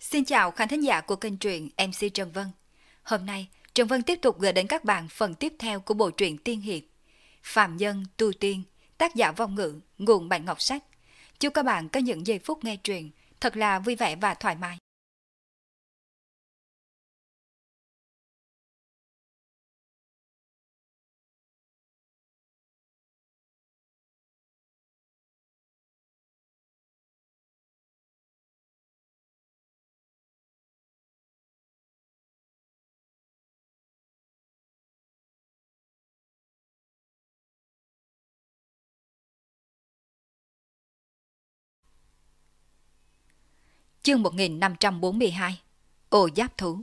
Xin chào khán thính giả của kênh truyện MC Trần Vân. Hôm nay, Trần Vân tiếp tục gửi đến các bạn phần tiếp theo của bộ truyện tiên hiệp Phạm Nhân Tu Tiên, tác giả Vong Ngữ, nguồn Bạch Ngọc Sách. Chúc các bạn có những giây phút nghe truyện thật là vui vẻ và thoải mái. Chương 1542. Ô giáp thú.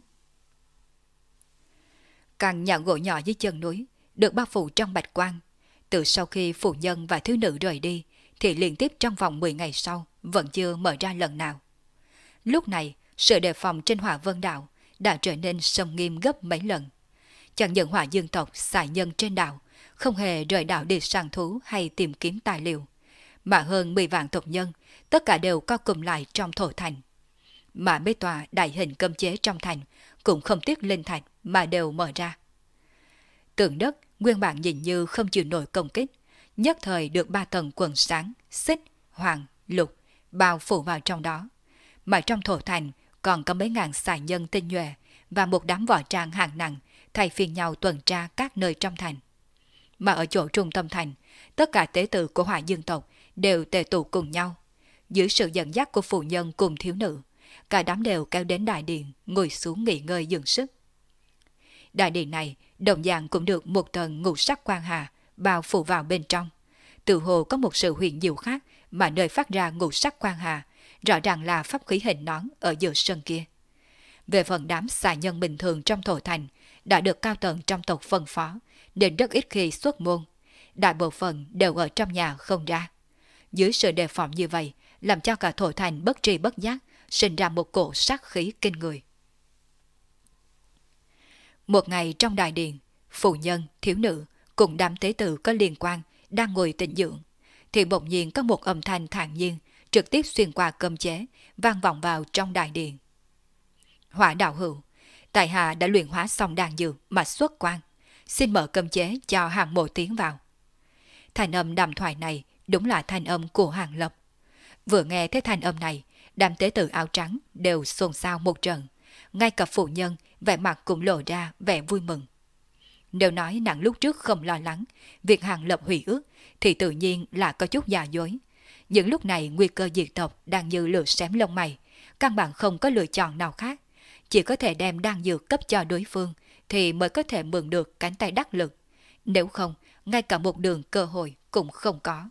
Căn nhà gỗ nhỏ dưới chân núi được bao phủ trong bạch quang. Từ sau khi phụ nhân và thiếu nữ rời đi thì liên tiếp trong vòng 10 ngày sau vẫn chưa mở ra lần nào. Lúc này, sự đề phòng trên Hỏa Vân Đảo đã trở nên sông nghiêm gấp mấy lần. Chẳng những Hỏa Dương tộc xài nhân trên đảo không hề rời đảo đi săn thú hay tìm kiếm tài liệu, mà hơn 10 vạn tộc nhân tất cả đều co cụm lại trong thổ thành. Mà mấy tòa đại hình cấm chế trong thành cũng không tiếc linh thạch mà đều mở ra. Tường đất nguyên bản nhìn như không chịu nổi công kích, nhất thời được 3 tầng quần sáng, xích, hoàng, lục bao phủ vào trong đó. Mà trong thổ thành còn có mấy ngàn xài nhân tinh nhuệ và một đám võ trang hạng nặng thay phiên nhau tuần tra các nơi trong thành. Mà ở chỗ trung tâm thành, tất cả tế tự của Hỏa Dương tộc đều tề tụ cùng nhau. Dưới sự dẫn dắt của phụ nhân cùng thiếu nữ, cả đám đều kéo đến đại điện, ngồi xuống nghỉ ngơi dưỡng sức. Đại điện này đồng dạng cũng được một tầng ngũ sắc quang hà bao phủ vào bên trong. Tự hồ có một sự huyền diệu khác mà nơi phát ra ngũ sắc quang hà, rõ ràng là pháp khí hình nón ở giữa sân kia. Về phần đám xà nhân bình thường trong thổ thành đã được cao tầng trong tộc phân phó, nên rất ít khi xuất môn. Đại bộ phận đều ở trong nhà không ra. Dưới sự đề phòng như vậy, làm cho cả thổ thành bất tri bất giác sinh ra một cổ sát khí kinh người. Một ngày trong đại điện, phụ nhân, thiếu nữ cùng đám tế tử có liên quan đang ngồi tĩnh dưỡng, thì bỗng nhiên có một âm thanh thản nhiên trực tiếp xuyên qua cấm chế vang vọng vào trong đại điện. Hỏa đạo hữu, tại hạ đã luyện hóa xong đan dược mà xuất quan, xin mở cấm chế cho Hàng Mộ tiến vào. Thanh âm đàm thoại này đúng là thanh âm của Hàng Lập. Vừa nghe thấy thanh âm này, đám tế tử áo trắng đều xôn xao một trận, ngay cả phụ nhân vẻ mặt cũng lộ ra vẻ vui mừng. Nếu nói nàng lúc trước không lo lắng việc Hàng Lập hủy ước thì tự nhiên là có chút giả dối. Những lúc này nguy cơ diệt tộc đang như lửa xém lông mày, căn bản không có lựa chọn nào khác, chỉ có thể đem đan dược cấp cho đối phương thì mới có thể mượn được cánh tay đắc lực, nếu không ngay cả một đường cơ hội cũng không có.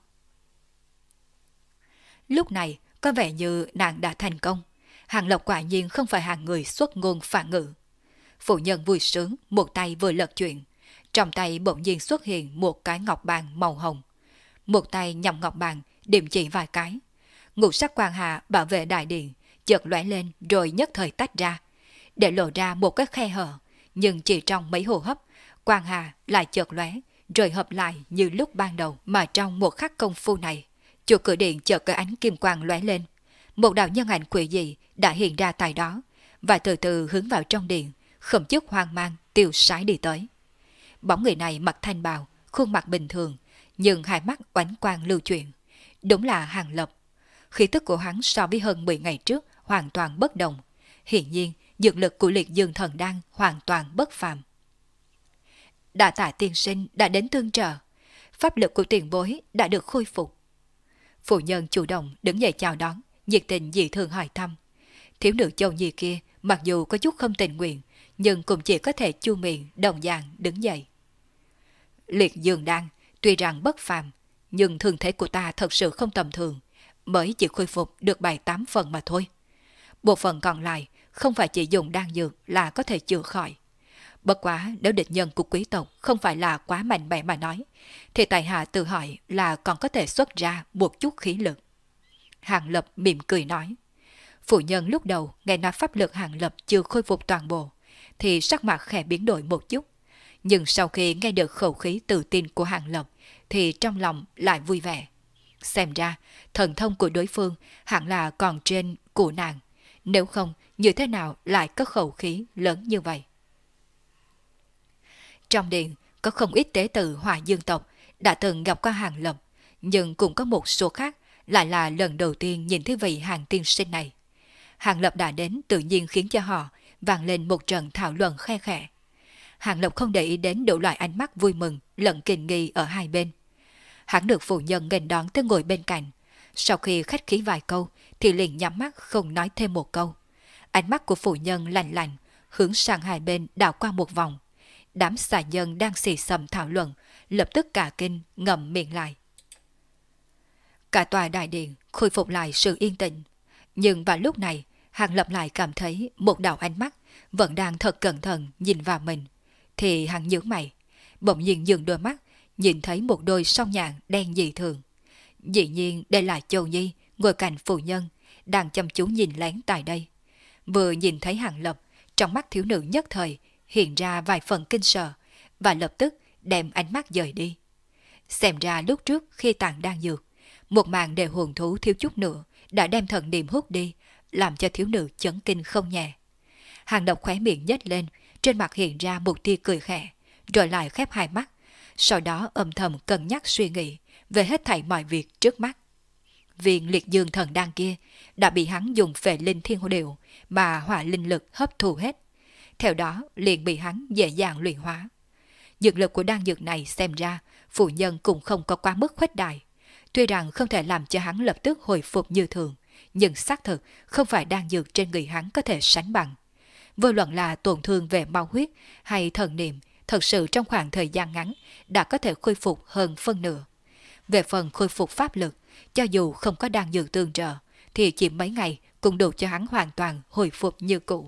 Lúc này có vẻ như nàng đã thành công. Hàng Lộc quả nhiên không phải hàng người xuất ngôn phản ngữ. Phụ nhân vui sướng, một tay vừa lật chuyện, trong tay bỗng nhiên xuất hiện một cái ngọc bàn màu hồng. Một tay nhằm ngọc bàn điểm chỉ vài cái. Ngũ sắc quang hà bảo vệ đại điện chợt lóe lên rồi nhất thời tách ra, để lộ ra một cái khe hở, nhưng chỉ trong mấy hô hấp, quang hà lại chợt lóe rồi hợp lại như lúc ban đầu. Mà trong một khắc công phu này, chỗ cửa điện chợt có ánh kim quang lóe lên, một đạo nhân ảnh quỷ dị đã hiện ra tại đó và từ từ hướng vào trong điện, không chút hoang mang tiêu sái đi tới. Bóng người này mặc thanh bào, khuôn mặt bình thường, nhưng hai mắt oánh quang lưu chuyển, đúng là Hàng Lập. Khí tức của hắn so với hơn 10 ngày trước hoàn toàn bất đồng. Hiển nhiên, dược lực của Liệt Dương Thần Đan hoàn toàn bất phàm. Đa tạ tiên sinh đã đến tương trợ, pháp lực của tiền bối đã được khôi phục. Phụ nhân chủ động đứng dậy chào đón, nhiệt tình dị thường hỏi thăm. Thiếu nữ Châu Nhi kia mặc dù có chút không tình nguyện, nhưng cũng chỉ có thể chu miệng đồng dạng đứng dậy. Liệt Dương Đan tuy rằng bất phàm, nhưng thương thế của ta thật sự không tầm thường, mới chỉ khôi phục được 7-8 phần mà thôi. Bộ phận còn lại không phải chỉ dùng đan dược là có thể chữa khỏi. Bất quá nếu địch nhân của quý tộc không phải là quá mạnh mẽ mà nói, thì tại hạ tự hỏi là còn có thể xuất ra một chút khí lực. Hàng Lập mỉm cười nói. Phụ nhân lúc đầu nghe nói pháp lực Hàng Lập chưa khôi phục toàn bộ, thì sắc mặt khẽ biến đổi một chút. Nhưng sau khi nghe được khẩu khí tự tin của Hàng Lập, thì trong lòng lại vui vẻ. Xem ra, thần thông của đối phương hẳn là còn trên của nàng. Nếu không, như thế nào lại có khẩu khí lớn như vậy? Trong điện có không ít tế tự Hòa Dương tộc đã từng gặp qua Hàng Lập, nhưng cũng có một số khác lại là lần đầu tiên nhìn thấy vị Hàng tiên sinh này. Hàng Lập đã đến tự nhiên khiến cho họ vang lên một trận thảo luận khe khẽ. Hàng Lập không để ý đến đủ loại ánh mắt vui mừng lẫn kinh nghi ở hai bên. Hắn được phụ nhân nghênh đón tới ngồi bên cạnh. Sau khi khách khí vài câu thì liền nhắm mắt không nói thêm một câu. Ánh mắt của phụ nhân lạnh lạnh hướng sang hai bên đảo qua một vòng. Đám xà nhân đang xì xầm thảo luận lập tức cả kinh ngậm miệng lại. Cả tòa đại điện khôi phục lại sự yên tĩnh. Nhưng vào lúc này, Hàng Lập lại cảm thấy một đạo ánh mắt vẫn đang thật cẩn thận nhìn vào mình. Thì hắn nhướng mày, bỗng nhiên dừng đôi mắt, nhìn thấy một đôi song nhạn đen dị thường. Dĩ nhiên đây là Châu Nhi ngồi cạnh phụ nhân, đang chăm chú nhìn lén tại đây. Vừa nhìn thấy Hàng Lập, trong mắt thiếu nữ nhất thời hiện ra vài phần kinh sợ, và lập tức đem ánh mắt dời đi. Xem ra lúc trước khi tàn đang dược, một màn đề hồn thú thiếu chút nữa đã đem thần niệm hút đi, làm cho thiếu nữ chấn kinh không nhẹ. Hàng Lập khóe miệng nhếch lên, trên mặt hiện ra một tia cười khẽ, rồi lại khép hai mắt, sau đó âm thầm cân nhắc suy nghĩ về hết thảy mọi việc trước mắt. Viên liệt dương thần đan kia đã bị hắn dùng phệ linh thiên hồ điệu mà hỏa linh lực hấp thu hết, theo đó liền bị hắn dễ dàng luyện hóa. Dược lực của đan dược này xem ra phụ nhân cũng không có quá mức khuếch đại. Tuy rằng không thể làm cho hắn lập tức hồi phục như thường, nhưng xác thực không phải đan dược trên người hắn có thể sánh bằng. Vô luận là tổn thương về máu huyết hay thần niệm, thật sự trong khoảng thời gian ngắn đã có thể khôi phục hơn phân nửa. Về phần khôi phục pháp lực, cho dù không có đan dược tương trợ, thì chỉ mấy ngày cũng đủ cho hắn hoàn toàn hồi phục như cũ.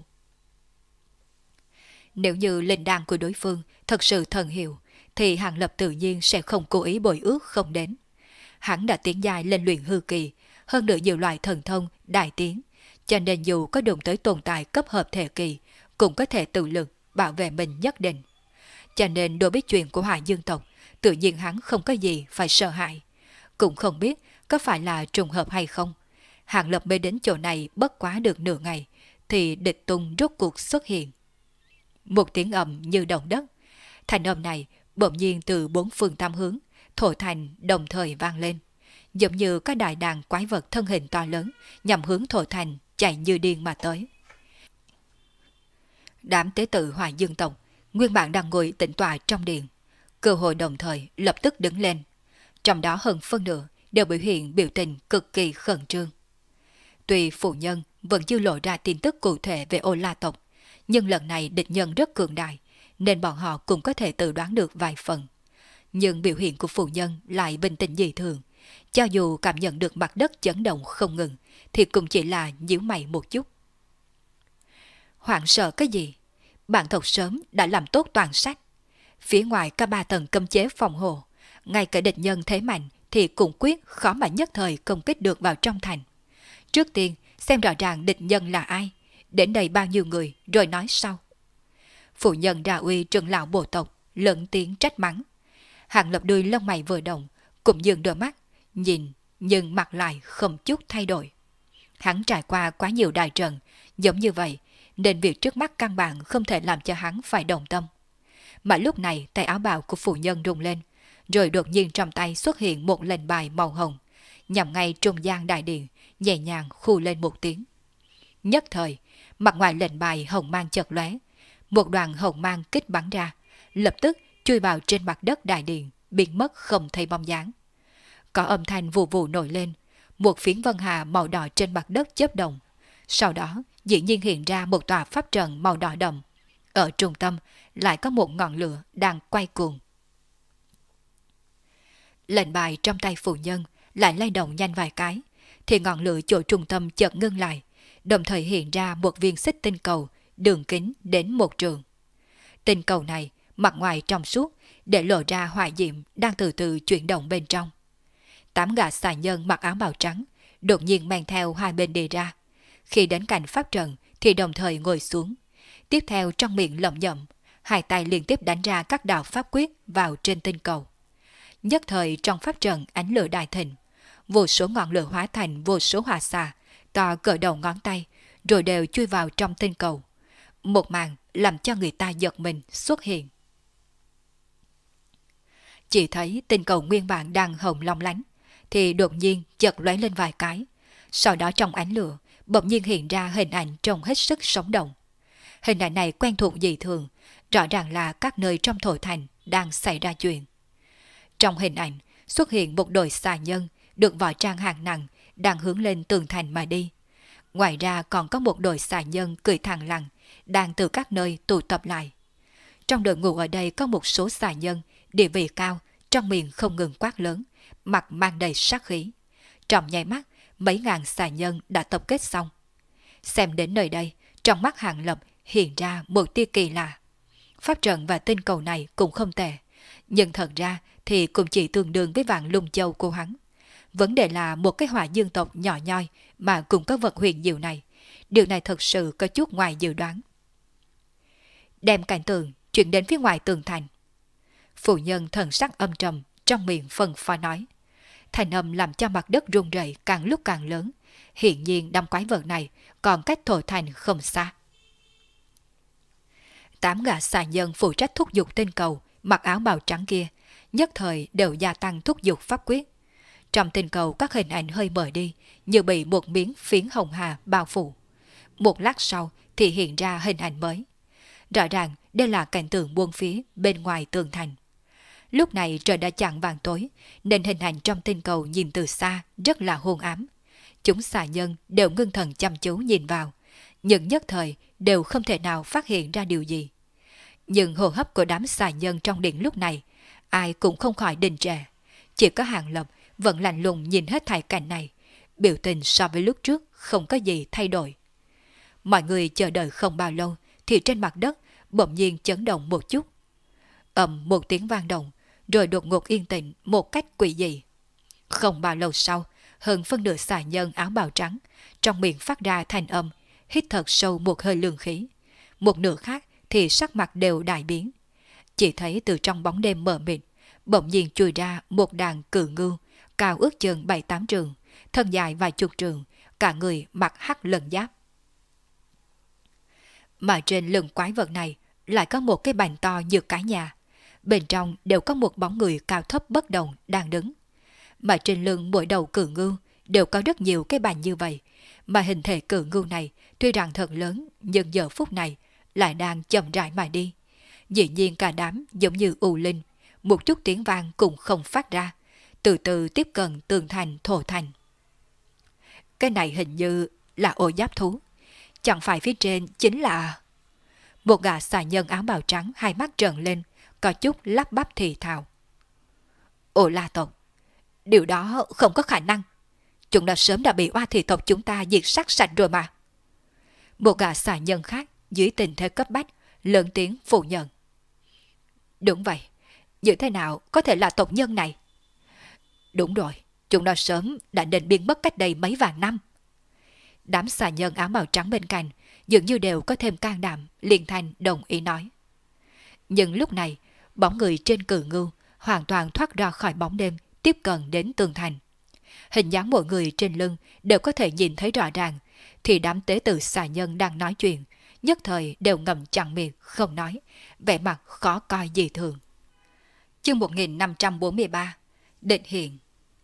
Nếu như linh đan của đối phương thật sự thần hiệu, thì Hàng Lập tự nhiên sẽ không cố ý bồi ước không đến. Hắn đã tiến dài lên luyện hư kỳ, hơn nữa nhiều loại thần thông đại tiến, cho nên dù có đụng tới tồn tại cấp hợp thể kỳ, cũng có thể tự lực bảo vệ mình nhất định. Cho nên đối với chuyện của Hòa Dương tộc, tự nhiên hắn không có gì phải sợ hãi. Cũng không biết có phải là trùng hợp hay không. Hàng Lập mới đến chỗ này bất quá được nửa ngày, thì địch tung rốt cuộc xuất hiện. Một tiếng ầm như động đất. Thành âm này bỗng nhiên từ bốn phương tam hướng, thổi thành đồng thời vang lên. Giống như các đại đàn quái vật thân hình to lớn nhằm hướng thổi thành chạy như điên mà tới. Đám tế tự Hòa Dương tộc nguyên bản đang ngồi tĩnh tọa trong điện, cơ hội đồng thời lập tức đứng lên. Trong đó hơn phân nửa đều biểu hiện biểu tình cực kỳ khẩn trương. Tuy phụ nhân vẫn chưa lộ ra tin tức cụ thể về Ô La tộc, nhưng lần này địch nhân rất cường đại, nên bọn họ cũng có thể tự đoán được vài phần. Nhưng biểu hiện của phụ nhân lại bình tĩnh dị thường, cho dù cảm nhận được mặt đất chấn động không ngừng, thì cũng chỉ là nhíu mày một chút. Hoảng sợ cái gì? Bản tộc sớm đã làm tốt toàn sách. Phía ngoài cả 3 tầng cấm chế phòng hộ, ngay cả địch nhân thế mạnh thì cũng quyết khó mà nhất thời công kích được vào trong thành. Trước tiên xem rõ ràng địch nhân là ai, đến đây bao nhiêu người rồi nói sau. Phụ nhân ra uy trưởng lão bộ tộc lớn tiếng trách mắng. Hàng Lập đuôi lông mày vừa động, cũng dừng đôi mắt nhìn, nhưng mặt lại không chút thay đổi. Hắn trải qua quá nhiều đại trận giống như vậy, nên việc trước mắt căn bản không thể làm cho hắn phải động tâm. Mà lúc này tay áo bào của phụ nhân rung lên, rồi đột nhiên trong tay xuất hiện một lệnh bài màu hồng, nhằm ngay trung gian đại điện, nhẹ nhàng khu lên một tiếng. Nhất thời, mặt ngoài lệnh bài hồng mang chợt lóe, một đoàn hồng mang kích bắn ra, lập tức chui vào trên mặt đất đại điện, biến mất không thấy bóng dáng. Có âm thanh vù vù nổi lên, một phiến vân hà màu đỏ trên mặt đất chớp động. Sau đó, dĩ nhiên hiện ra một tòa pháp trận màu đỏ đậm. Ở trung tâm lại có một ngọn lửa đang quay cuồng. Lệnh bài trong tay phụ nhân lại lay động nhanh vài cái, thì ngọn lửa chỗ trung tâm chợt ngưng lại, đồng thời hiện ra một viên xích tinh cầu đường kính đến 1 trượng. Tinh cầu này mặt ngoài trong suốt, để lộ ra hỏa diệm đang từ từ chuyển động bên trong. 8 gã xà nhân mặc áo bào trắng đột nhiên mang theo hai bên đi ra. Khi đến cạnh pháp trận thì đồng thời ngồi xuống. Tiếp theo trong miệng lẩm nhẩm, hai tay liên tiếp đánh ra các đạo pháp quyết vào trên tinh cầu. Nhất thời trong pháp trận ánh lửa đại thịnh, vô số ngọn lửa hóa thành vô số hỏa xà to cỡ đầu ngón tay, rồi đều chui vào trong tinh cầu. Một màn làm cho người ta giật mình xuất hiện. Chỉ thấy tinh cầu nguyên bản đang hồng long lánh, thì đột nhiên chợt lóe lên vài cái. Sau đó trong ánh lửa, bỗng nhiên hiện ra hình ảnh trông hết sức sống động. Hình ảnh này quen thuộc dị thường, rõ ràng là các nơi trong thổ thành đang xảy ra chuyện. Trong hình ảnh xuất hiện một đội xà nhân được võ trang hạng nặng đang hướng lên tường thành mà đi. Ngoài ra còn có một đội xà nhân cười thẳng lặng đang từ các nơi tụ tập lại. Trong đội ngũ ở đây có một số xà nhân địa vị cao, trong miệng không ngừng quát lớn, mặt mang đầy sát khí. Trong nháy mắt, mấy ngàn xà nhân đã tập kết xong. Xem đến nơi đây, trong mắt Hàng Lập hiện ra một tia kỳ lạ. Pháp trận và tinh cầu này cũng không tệ, nhưng thật ra thì cũng chỉ tương đương với Vạn Lung Châu của hắn. Vấn đề là một cái hỏa dương tộc nhỏ nhoi mà cũng có vật huyền diệu này. Điều này thật sự có chút ngoài dự đoán. Đem cảnh tượng chuyển đến phía ngoài tường thành. Phụ nhân thần sắc âm trầm, trong miệng phân pha nói. Thành âm làm cho mặt đất rung rẩy càng lúc càng lớn. Hiện nhiên đám quái vật này còn cách thổ thành không xa. 8 gã xà nhân phụ trách thúc giục tinh cầu, mặc áo bào trắng kia, nhất thời đều gia tăng thúc giục pháp quyết. Trong tinh cầu các hình ảnh hơi mờ đi, như bị một miếng phiến hồng hà bao phủ. Một lát sau thì hiện ra hình ảnh mới. Rõ ràng đây là cảnh tượng buông phía bên ngoài tường thành. Lúc này trời đã chạng vàng tối, nên hình ảnh trong tinh cầu nhìn từ xa rất là hôn ám. Chúng xà nhân đều ngưng thần chăm chú nhìn vào, nhưng nhất thời đều không thể nào phát hiện ra điều gì. Nhưng hô hấp của đám xà nhân trong điện lúc này, ai cũng không khỏi đình trệ. Chỉ có Hàng Lập vẫn lạnh lùng nhìn hết thảy cảnh này, biểu tình so với lúc trước không có gì thay đổi. Mọi người chờ đợi không bao lâu, thì trên mặt đất bỗng nhiên chấn động một chút. Một tiếng vang động, rồi đột ngột yên tĩnh một cách quỷ dị. Không bao lâu sau, hơn phân nửa xà nhân áo bào trắng, trong miệng phát ra thanh âm, hít thật sâu một hơi lương khí. Một nửa khác thì sắc mặt đều đại biến. Chỉ thấy từ trong bóng đêm mờ mịt, bỗng nhiên chui ra một đàn cự ngưu, cao ước chừng 7-8 trường, thân dài vài chục trường, cả người mặc hắc lân giáp. Mà trên lưng quái vật này lại có một cái bàn to như cái nhà. Bên trong đều có một bóng người cao thấp bất đồng đang đứng. Mà trên lưng mỗi đầu cự ngưu đều có rất nhiều cái bàn như vậy. Mà hình thể cự ngưu này tuy rằng thật lớn, nhưng giờ phút này lại đang chậm rãi mà đi. Dĩ nhiên cả đám giống như u linh, một chút tiếng vang cũng không phát ra, từ từ tiếp cận tường thành thổ thành. Cái này hình như là ô giáp thú. Chẳng phải phía trên chính là... Một gã xà nhân áo bào trắng hai mắt trợn lên, có chút lắp bắp thì thào. Ô La tộc, điều đó không có khả năng. Chúng đã sớm đã bị oa thị tộc chúng ta diệt sát sạch rồi mà. Một gã xà nhân khác dưới tình thế cấp bách lớn tiếng phủ nhận. Đúng vậy, như thế nào có thể là tộc nhân này? Đúng rồi, chúng đã sớm đã định biến mất cách đây mấy vạn năm. Đám xà nhân áo màu trắng bên cạnh dường như đều có thêm can đảm, liền thành đồng ý nói. Nhưng lúc này, bóng người trên cự ngưu hoàn toàn thoát ra khỏi bóng đêm, tiếp cận đến tường thành. Hình dáng mọi người trên lưng đều có thể nhìn thấy rõ ràng, thì đám tế tử xà nhân đang nói chuyện, nhất thời đều ngậm chặt miệng không nói, vẻ mặt khó coi dị thường. Chương 1543 Định hiện.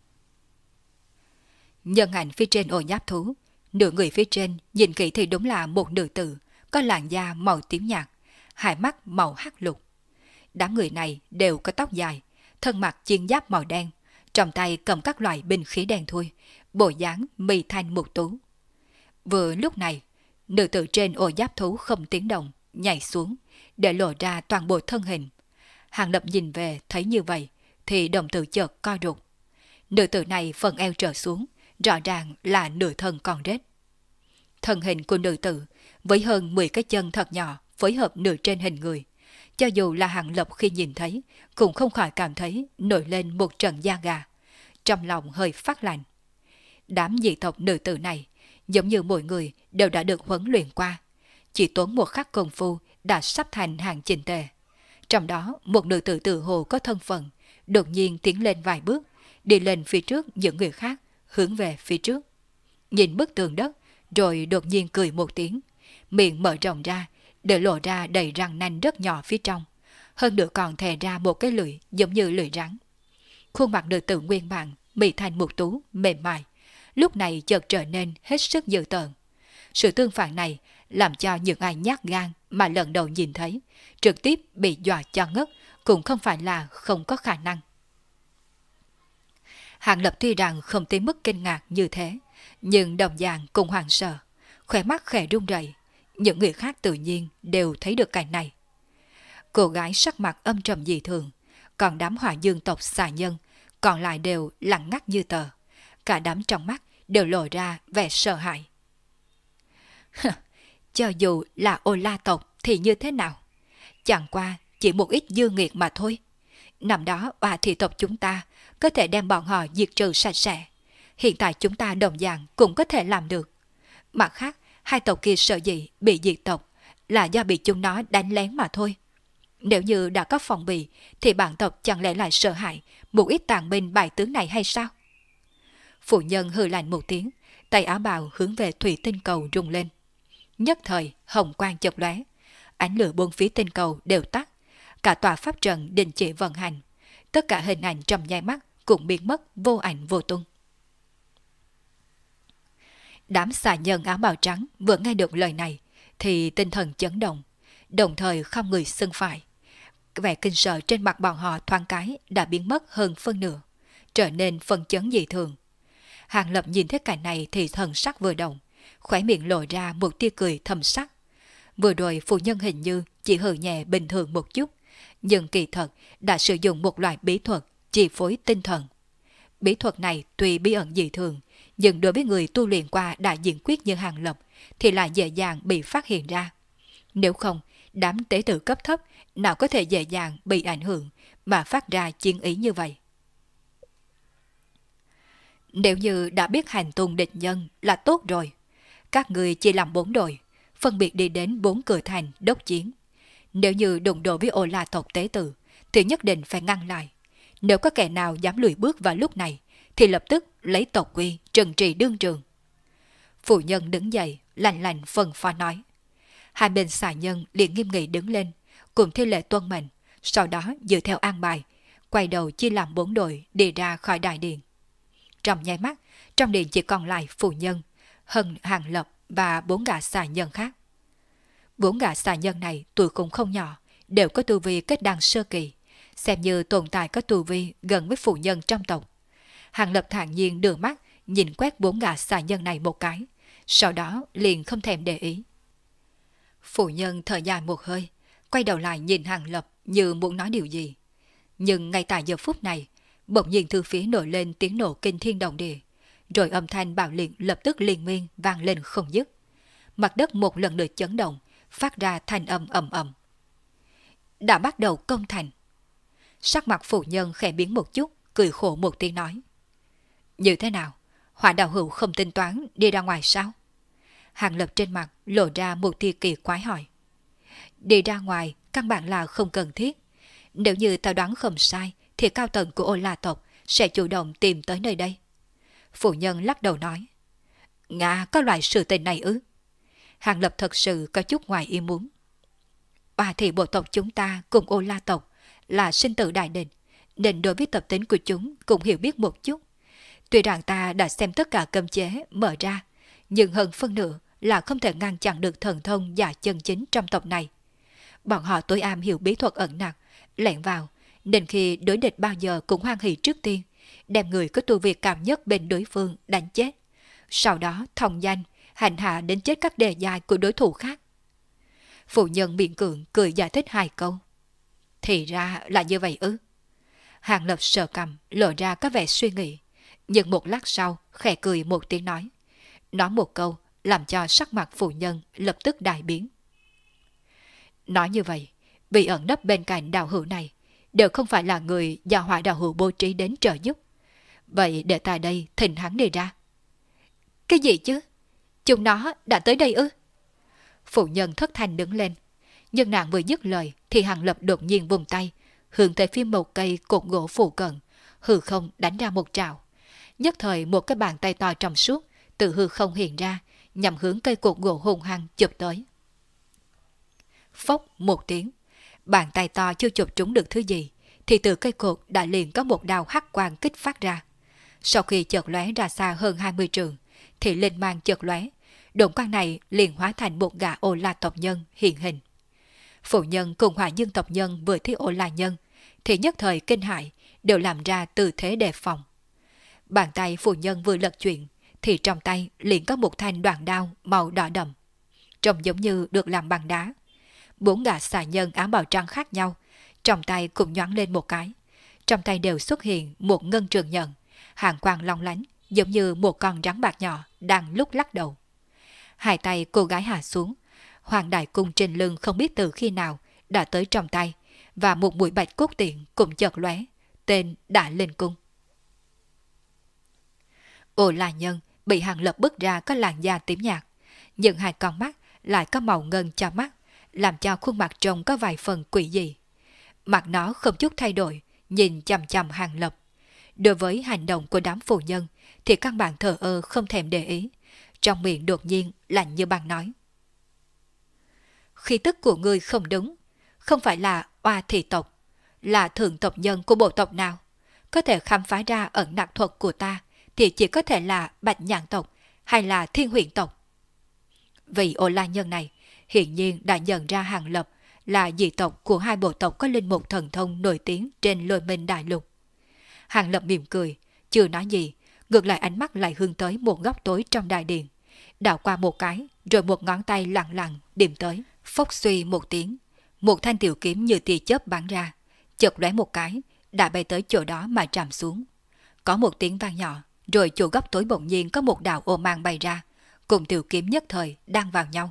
Nhân ảnh phía trên ô giáp thú, nửa người phía trên nhìn kỹ thì đúng là một nữ tử, có làn da màu tím nhạt, hai mắt màu hắc lục. Đám người này đều có tóc dài, thân mặc chiến giáp màu đen, trong tay cầm các loại binh khí đen thui, bộ dáng mì thanh mục tú. Vừa lúc này, nữ tử trên ô giáp thú không tiếng động, nhảy xuống, để lộ ra toàn bộ thân hình. Hàng Lập nhìn về thấy như vậy, thì đồng tử chợt co rụt. Nữ tử này phần eo trở xuống, rõ ràng là nửa thân con rết. Thân hình của nữ tử với hơn 10 cái chân thật nhỏ phối hợp nửa trên hình người. Cho dù là Hàng Lập khi nhìn thấy, cũng không khỏi cảm thấy nổi lên một trận da gà, trong lòng hơi phát lạnh. Đám dị tộc nữ tử này, giống như mỗi người đều đã được huấn luyện qua, chỉ tốn một khắc công phu đã sắp thành hàng chỉnh tề. Trong đó, một nữ tử tự hồ có thân phận, đột nhiên tiến lên vài bước, đi lên phía trước những người khác, hướng về phía trước. Nhìn bức tường đất, rồi đột nhiên cười một tiếng, miệng mở rộng ra, để lộ ra đầy răng nanh rất nhỏ phía trong, hơn nữa còn thè ra một cái lưỡi giống như lưỡi rắn. Khuôn mặt nữ tử nguyên bản, mị thành một tú, mềm mại, lúc này chợt trở nên hết sức dữ tợn. Sự tương phản này làm cho những ai nhát gan mà lần đầu nhìn thấy, trực tiếp bị dọa cho ngất, cũng không phải là không có khả năng. Hàng Lập tuy rằng không tới mức kinh ngạc như thế, nhưng đồng dạng cũng hoảng sợ, khóe mắt khẽ run rẩy. Những người khác tự nhiên đều thấy được cảnh này. Cô gái sắc mặt âm trầm dị thường, còn đám Hỏa Dương tộc xà nhân còn lại đều lặng ngắt như tờ. Cả đám trong mắt đều lộ ra vẻ sợ hãi. Cho dù là Ô La tộc thì như thế nào? Chẳng qua chỉ một ít dư nghiệt mà thôi. Năm đó Oa thị tộc chúng ta có thể đem bọn họ diệt trừ sạch sẽ. Hiện tại chúng ta đồng dạng cũng có thể làm được. Mặt khác, hai tộc kia sợ gì bị diệt tộc là do bị chúng nó đánh lén mà thôi. Nếu như đã có phòng bị thì bản tộc chẳng lẽ lại sợ hãi một ít tàn binh bại tướng này hay sao? Phụ nhân hừ lạnh một tiếng, tay áo bào hướng về thủy tinh cầu rung lên. Nhất thời hồng quang chợt lóe, ánh lửa bốn phía tinh cầu đều tắt, cả tòa pháp trận đình chỉ vận hành, tất cả hình ảnh trong nháy mắt cũng biến mất vô ảnh vô tung. Đám xà nhân áo bào trắng vừa nghe được lời này thì tinh thần chấn động, đồng thời không người xưng phải. Vẻ kinh sợ trên mặt bọn họ thoáng cái đã biến mất hơn phân nửa, trở nên phân chấn dị thường. Hàng Lập nhìn thấy cảnh này thì thần sắc vừa động, khóe miệng lộ ra một tia cười thầm sắc. Vừa rồi phụ nhân hình như chỉ hừ nhẹ bình thường một chút, nhưng kỳ thật đã sử dụng một loại bí thuật chi phối tinh thần. Bí thuật này tuy bí ẩn dị thường, nhưng đối với người tu luyện qua đại diện quyết như Hàng Lập thì lại dễ dàng bị phát hiện ra. Nếu không, đám tế tử cấp thấp nào có thể dễ dàng bị ảnh hưởng mà phát ra chiến ý như vậy. Nếu như đã biết hành tung địch nhân là tốt rồi, các người chia làm 4 đội, phân biệt đi đến 4 cửa thành đốc chiến. Nếu như đụng độ với Ô La tộc tế tử thì nhất định phải ngăn lại. Nếu có kẻ nào dám lùi bước vào lúc này thì lập tức lấy tộc quy trừng trị đương trường. Phụ nhân đứng dậy, lạnh lạnh phân phó nói. Hai bên xà nhân liền nghiêm nghị đứng lên, cùng thi lệ tuân mệnh, sau đó dựa theo an bài, quay đầu chia làm 4 đội đi ra khỏi đại điện. Trong nháy mắt, trong điện chỉ còn lại phụ nhân, Hân, Hàng Lập và 4 gã xà nhân khác. 4 gã xà nhân này tuổi cũng không nhỏ, đều có tu vi kết đăng sơ kỳ, xem như tồn tại có tu vi gần với phụ nhân trong tộc. Hàng Lập thản nhiên đưa mắt nhìn quét 4 gã xà nhân này một cái, sau đó liền không thèm để ý. Phụ nhân thở dài một hơi, quay đầu lại nhìn Hàng Lập như muốn nói điều gì. Nhưng ngay tại giờ phút này, bỗng nhiên từ phía nổi lên tiếng nổ kinh thiên động địa, rồi âm thanh bạo liệt lập tức liên miên vang lên không dứt. Mặt đất một lần nữa chấn động, phát ra thanh âm ầm ầm. Đã bắt đầu công thành. Sắc mặt phụ nhân khẽ biến một chút, cười khổ một tiếng nói. Như thế nào? Hỏa đạo hữu không tính toán đi ra ngoài sao? Hàng Lập trên mặt lộ ra một tia kỳ quái hỏi. Đi ra ngoài căn bản là không cần thiết. Nếu như tao đoán không sai thì cao tầng của Ô La tộc sẽ chủ động tìm tới nơi đây. Phụ nhân lắc đầu nói. Nga có loại sự tình này ư? Hàng Lập thật sự có chút ngoài ý muốn. Oa thì bộ tộc chúng ta cùng Ô La tộc là sinh tử đại địch, nên đối với tập tính của chúng cũng hiểu biết một chút. Tuy rằng ta đã xem tất cả cấm chế mở ra, nhưng hơn phân nửa là không thể ngăn chặn được thần thông giả chân chính trong tộc này. Bọn họ tối am hiểu bí thuật ẩn nặc, lẻn vào, nên khi đối địch bao giờ cũng hoan hỉ trước tiên, đem người có tu vi cao nhất bên đối phương đánh chết. Sau đó thông danh, hành hạ đến chết các đề dài của đối thủ khác. Phụ nhân miệng cưỡng cười giải thích 2 câu. Thì ra là như vậy ư? Hàng Lập sờ cằm, lộ ra có vẻ suy nghĩ, nhưng một lát sau khẽ cười một tiếng nói. Nói một câu làm cho sắc mặt phụ nhân lập tức đại biến. Nói như vậy, vị ẩn nấp bên cạnh đạo hữu này đều không phải là người do Hỏa đạo hữu bố trí đến trợ giúp. Vậy để tại đây thỉnh hắn đi ra. Cái gì chứ? Chúng nó đã tới đây ư? Phụ nhân thất thanh đứng lên, nhưng nàng vừa dứt lời thì Hàng Lập đột nhiên vùng tay, hướng tới phía một cây cột gỗ phụ cận, hư không đánh ra một trảo. Nhất thời một cái bàn tay to trong suốt từ hư không hiện ra, nhằm hướng cây cột gỗ hung hăng chụp tới. Phốc một tiếng, bàn tay to chưa chụp trúng được thứ gì, thì từ cây cột đã liền có một đạo hắc quang kích phát ra. Sau khi chợt lóe ra xa hơn 20 trượng, thì linh mang chợt lóe, độn quang này liền hóa thành một gã Ô La tộc nhân hiện hình. Phụ nhân cùng Hỏa Dương tộc nhân vừa thấy Ô La nhân, thì nhất thời kinh hãi, đều làm ra tư thế đề phòng. Bàn tay phụ nhân vừa lật chuyển, thì trong tay liền có một thanh đoạn đao màu đỏ đậm, trông giống như được làm bằng đá. 4 gã xà nhân áo bào trắng khác nhau, trong tay cũng nhoáng lên một cái. Trong tay đều xuất hiện một ngân trường nhận, hàn quang long lánh, giống như một con rắn bạc nhỏ đang lúc lắc đầu. Hai tay cô gái hạ xuống, hoàng đại cung trên lưng không biết từ khi nào đã tới trong tay, và một mũi bạch cốt tiện cũng chợt lóe, tên đã lên cung. Ô La nhân bị Hàng Lập bứt ra có làn da tím nhạt, nhưng hai con mắt lại có màu ngân cho mắt, làm cho khuôn mặt trông có vài phần quỷ dị. Mặt nó không chút thay đổi, nhìn chằm chằm Hàng Lập. Đối với hành động của đám phụ nhân thì căn bản thờ ơ không thèm để ý, trong miệng đột nhiên lạnh như băng nói: khí tức của ngươi không đúng, không phải là oa thị tộc, là thượng tộc nhân của bộ tộc nào? Có thể khám phá ra ẩn nặc thuật của ta thì chỉ có thể là Bạch Nhạn tộc hay là Thiên Huyền tộc. Vị Ô La nhân này hiển nhiên đã nhận ra Hàng Lập là dị tộc của hai bộ tộc có linh mục thần thông nổi tiếng trên Lôi Minh Đại Lục. Hàng Lập mỉm cười, chưa nói gì, ngược lại ánh mắt lại hướng tới một góc tối trong đại điện, đảo qua một cái, rồi một ngón tay lặng lặng điểm tới. Phốc suy một tiếng, một thanh tiểu kiếm như tia chớp bắn ra, chợt lóe một cái, đã bay tới chỗ đó mà trầm xuống. Có một tiếng vang nhỏ, rồi chỗ góc tối bỗng nhiên có một đạo ô mang bay ra, cùng tiểu kiếm nhất thời đang vào nhau.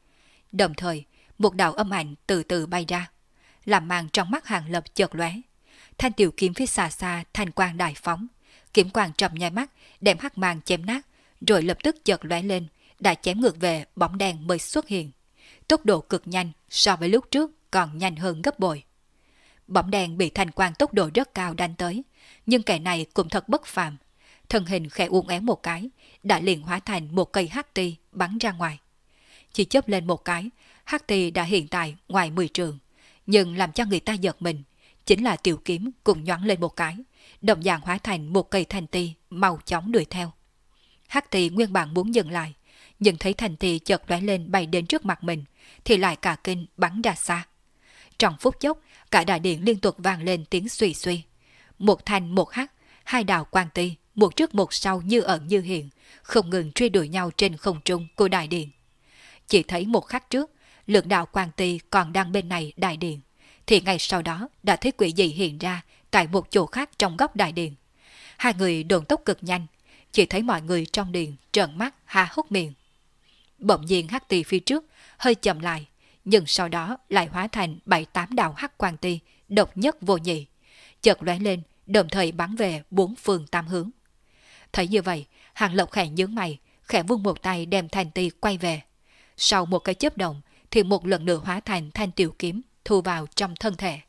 Đồng thời, một đạo âm ảnh từ từ bay ra, làm màn trong mắt Hàng Lập chợt lóe. Thanh tiểu kiếm phía xa xa thanh quang đại phóng, kiếm quang trầm nháy mắt đem hắc màn chém nát, rồi lập tức chợt lóe lên, đã chém ngược về bóng đen mới xuất hiện. Tốc độ cực nhanh, so với lúc trước còn nhanh hơn gấp bội. Bóng đen bị thanh quang tốc độ rất cao đánh tới, nhưng kẻ này cũng thật bất phàm. Thân hình khẽ uốn éo một cái, đã liền hóa thành một cây hắc ti bắn ra ngoài. Chỉ chớp lên một cái, hắc ti đã hiện tại ngoài 10 trượng, nhưng làm cho người ta giật mình, chính là tiểu kiếm cùng nhoáng lên một cái, đồng dạng hóa thành một cây thanh ti mau chóng đuổi theo. Hắc ti nguyên bản muốn dừng lại, nhưng thấy thanh ti chợt lóe lên bay đến trước mặt mình, thì lại cả kinh bắn ra xa. Trong phút chốc, cả đại điện liên tục vang lên tiếng suy suy. Một thanh một hắc, hai đạo quang ti, một trước một sau như ẩn như hiện, không ngừng truy đuổi nhau trên không trung của đại điện. Chỉ thấy một khắc trước, lượng đạo quang ti còn đang bên này đại điện, thì ngay sau đó đã thấy quỷ dị hiện ra tại một chỗ khác trong góc đại điện. Hai người đồn tốc cực nhanh, chỉ thấy mọi người trong điện trợn mắt há hốc miệng. Bỗng nhiên hắc ti phía trước hơi chậm lại, nhưng sau đó lại hóa thành 7-8 đạo hắc quang ti độc nhất vô nhị, chợt lóe lên, đồng thời bắn về 4 phương 8 hướng. Thấy như vậy, Hàng Lập khẽ nhướng mày, khẽ vung một tay đem thanh ti quay về. Sau một cái chớp động, thì một lần nữa hóa thành thanh tiểu kiếm thu vào trong thân thể.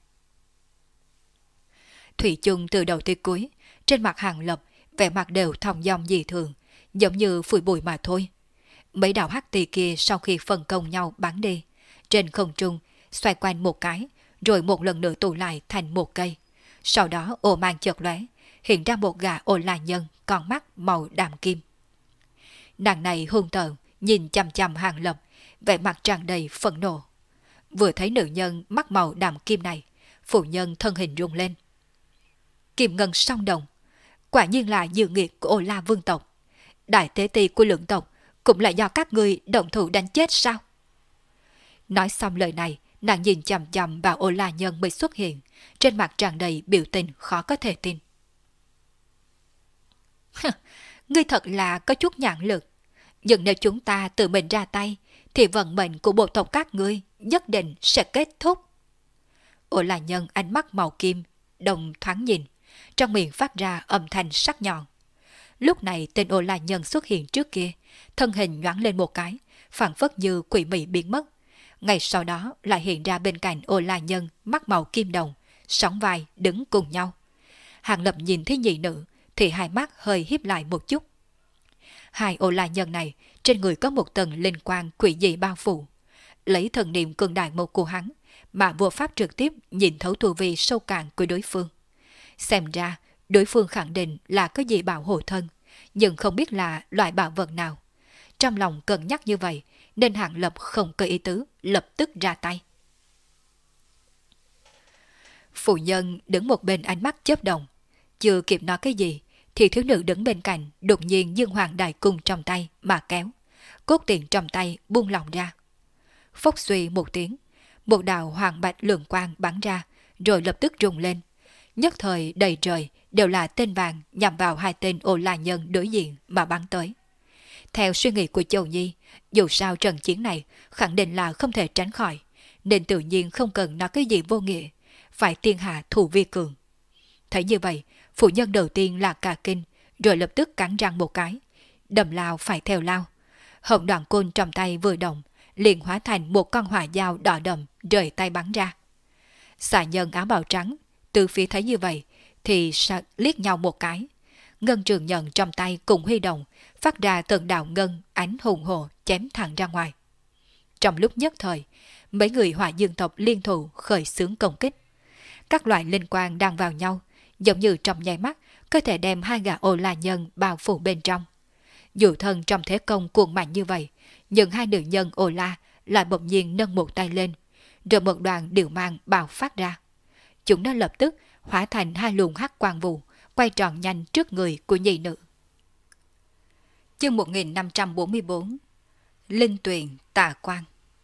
Thủy chung từ đầu tới cuối, trên mặt Hàng Lập vẻ mặt đều thong dong dị thường, giống như phủi bụi mà thôi. Mấy đạo hắc tì kia sau khi phân công nhau bắn đi, trên không trung xoay quanh một cái, rồi một lần nữa tụ lại thành một cây. Sau đó ô mang chợt lóe, hiện ra một gã Ô La nhân con mắt màu đạm kim. Nàng này hung tợn nhìn chằm chằm Hàng Lập, vẻ mặt tràn đầy phẫn nộ. Vừa thấy nữ nhân mắt màu đạm kim này, phụ nhân thân hình rung lên. Kim ngân song đồng, quả nhiên là dự nghiệt của Ô La vương tộc. Đại tế ti của lượng tộc cũng là do các ngươi động thủ đánh chết sao? Nói xong lời này, nàng nhìn chằm chằm vào Ô La nhân mới xuất hiện, trên mặt tràn đầy biểu tình khó có thể tin. Ngươi thật là có chút nhãn lực, nhưng nếu chúng ta tự mình ra tay, thì vận mệnh của bộ tộc các ngươi nhất định sẽ kết thúc. Ô La nhân ánh mắt màu kim, đồng thoáng nhìn, trong miệng phát ra âm thanh sắc nhọn. Lúc này tên Ô La nhân xuất hiện trước kia, thân hình nhoáng lên một cái, phảng phất như quỷ mị biến mất. Ngay sau đó lại hiện ra bên cạnh Ô La nhân mắt màu kim đồng, sóng vai đứng cùng nhau. Hàng Lập nhìn thấy nhị nữ thì hai mắt hơi híp lại một chút. Hai Ô La nhân này trên người có một tầng linh quang quỷ dị bao phủ. Lấy thần niệm cường đại một của hắn, mà vô pháp trực tiếp nhìn thấu tu vi sâu cạn của đối phương. Xem ra, đối phương khẳng định là có gì bảo hộ thân, nhưng không biết là loại bảo vật nào. Trong lòng cân nhắc như vậy, nên Hàng Lập không có ý tứ, lập tức ra tay. Phụ nhân đứng một bên ánh mắt chớp động. Chưa kịp nói cái gì, thì thiếu nữ đứng bên cạnh đột nhiên dương hoàng đại cung trong tay mà kéo. Cốt tiền trong tay buông lỏng ra. Phốc suy một tiếng, một đạo hoàng bạch lượng quang bắn ra, rồi lập tức rung lên. Nhất thời đầy trời đều là tên vàng nhằm vào hai tên Ô La Nhân đối diện mà bắn tới. Theo suy nghĩ của Châu Nhi, dù sao trận chiến này khẳng định là không thể tránh khỏi, nên tự nhiên không cần nói cái gì vô nghĩa, phải tiên hạ thủ vi cường. Thấy như vậy, phụ nhân đầu tiên là cả kinh, rồi lập tức cắn răng một cái, đầm lao phải theo lao. Hồng đoạn côn trong tay vừa động, liền hóa thành một con hỏa dao đỏ đậm rời tay bắn ra. Xà nhân áo bào trắng từ phía thấy như vậy thì liếc nhau một cái. Ngân trường nhận trong tay cùng huy động, phát ra từng đạo ngân ánh hùng hồ chém thẳng ra ngoài. Trong lúc nhất thời, mấy người Hỏa Dương tộc liên thủ khởi xướng công kích. Các loại linh quang đang vào nhau, giống như trong nháy mắt có thể đem hai gã Ô La Nhân bao phủ bên trong. Dù thân trong thế công cuồng mạnh như vậy, nhưng hai nữ nhân Ô La lại bỗng nhiên nâng một tay lên, rồi một đoàn điệu mang bạo phát ra. Chúng đã lập tức hóa thành hai luồng hắc quang vụ, quay tròn nhanh trước người của nhị nữ. Chương 1544 Linh tuyền tà quang.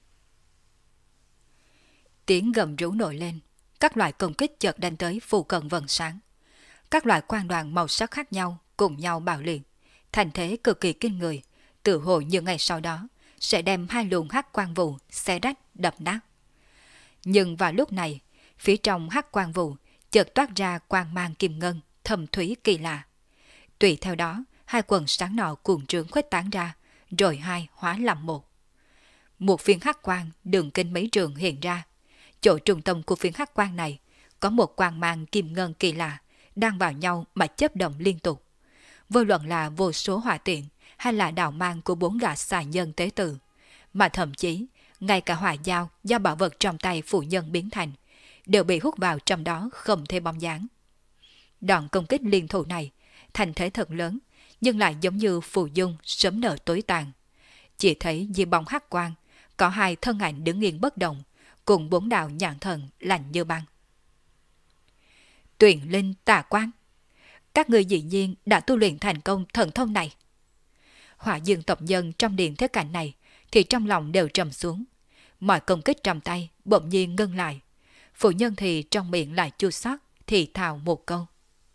Tiếng gầm rú nổi lên, các loại công kích chợt đánh tới phù cận vầng sáng. Các loại quang đoàn màu sắc khác nhau cùng nhau bạo liệt, thành thế cực kỳ kinh người, tự hồ như ngày sau đó sẽ đem hai luồng hắc quang vụ xé rách đập nát. Nhưng vào lúc này, phía trong hắc quang vụ chợt toát ra quang mang kim ngân, thâm thúy kỳ lạ. Tùy theo đó, hai quần sáng nọ cuồng trướng khuếch tán ra, rồi hai hóa làm một. Một viên hắc quang đường kinh mấy trường hiện ra. Chỗ trung tâm của viên hắc quang này có một quang mang kim ngân kỳ lạ đang vào nhau mà chớp động liên tục. Vô luận là vô số hỏa tiện hay là đạo mang của 4 gã xà nhân tế tự, mà thậm chí ngay cả hỏa dao do bảo vật trong tay phụ nhân biến thành đều bị hút vào trong đó không thể bóng dáng. Đoạn công kích liên thủ này thành thế thật lớn, nhưng lại giống như phù dung sớm nở tối tàn. Chỉ thấy dưới bóng hắc quang có hai thân ảnh đứng yên bất động, cùng 4 đạo nhãn thần lạnh như băng. Tuyển linh tà quang, các người dĩ nhiên đã tu luyện thành công thần thông này. Hỏa Dương tộc nhân trong điện thế cảnh này thì trong lòng đều trầm xuống. Mọi công kích trong tay bỗng nhiên ngưng lại. Phụ nhân thì trong miệng lại chua xót thì thào một câu.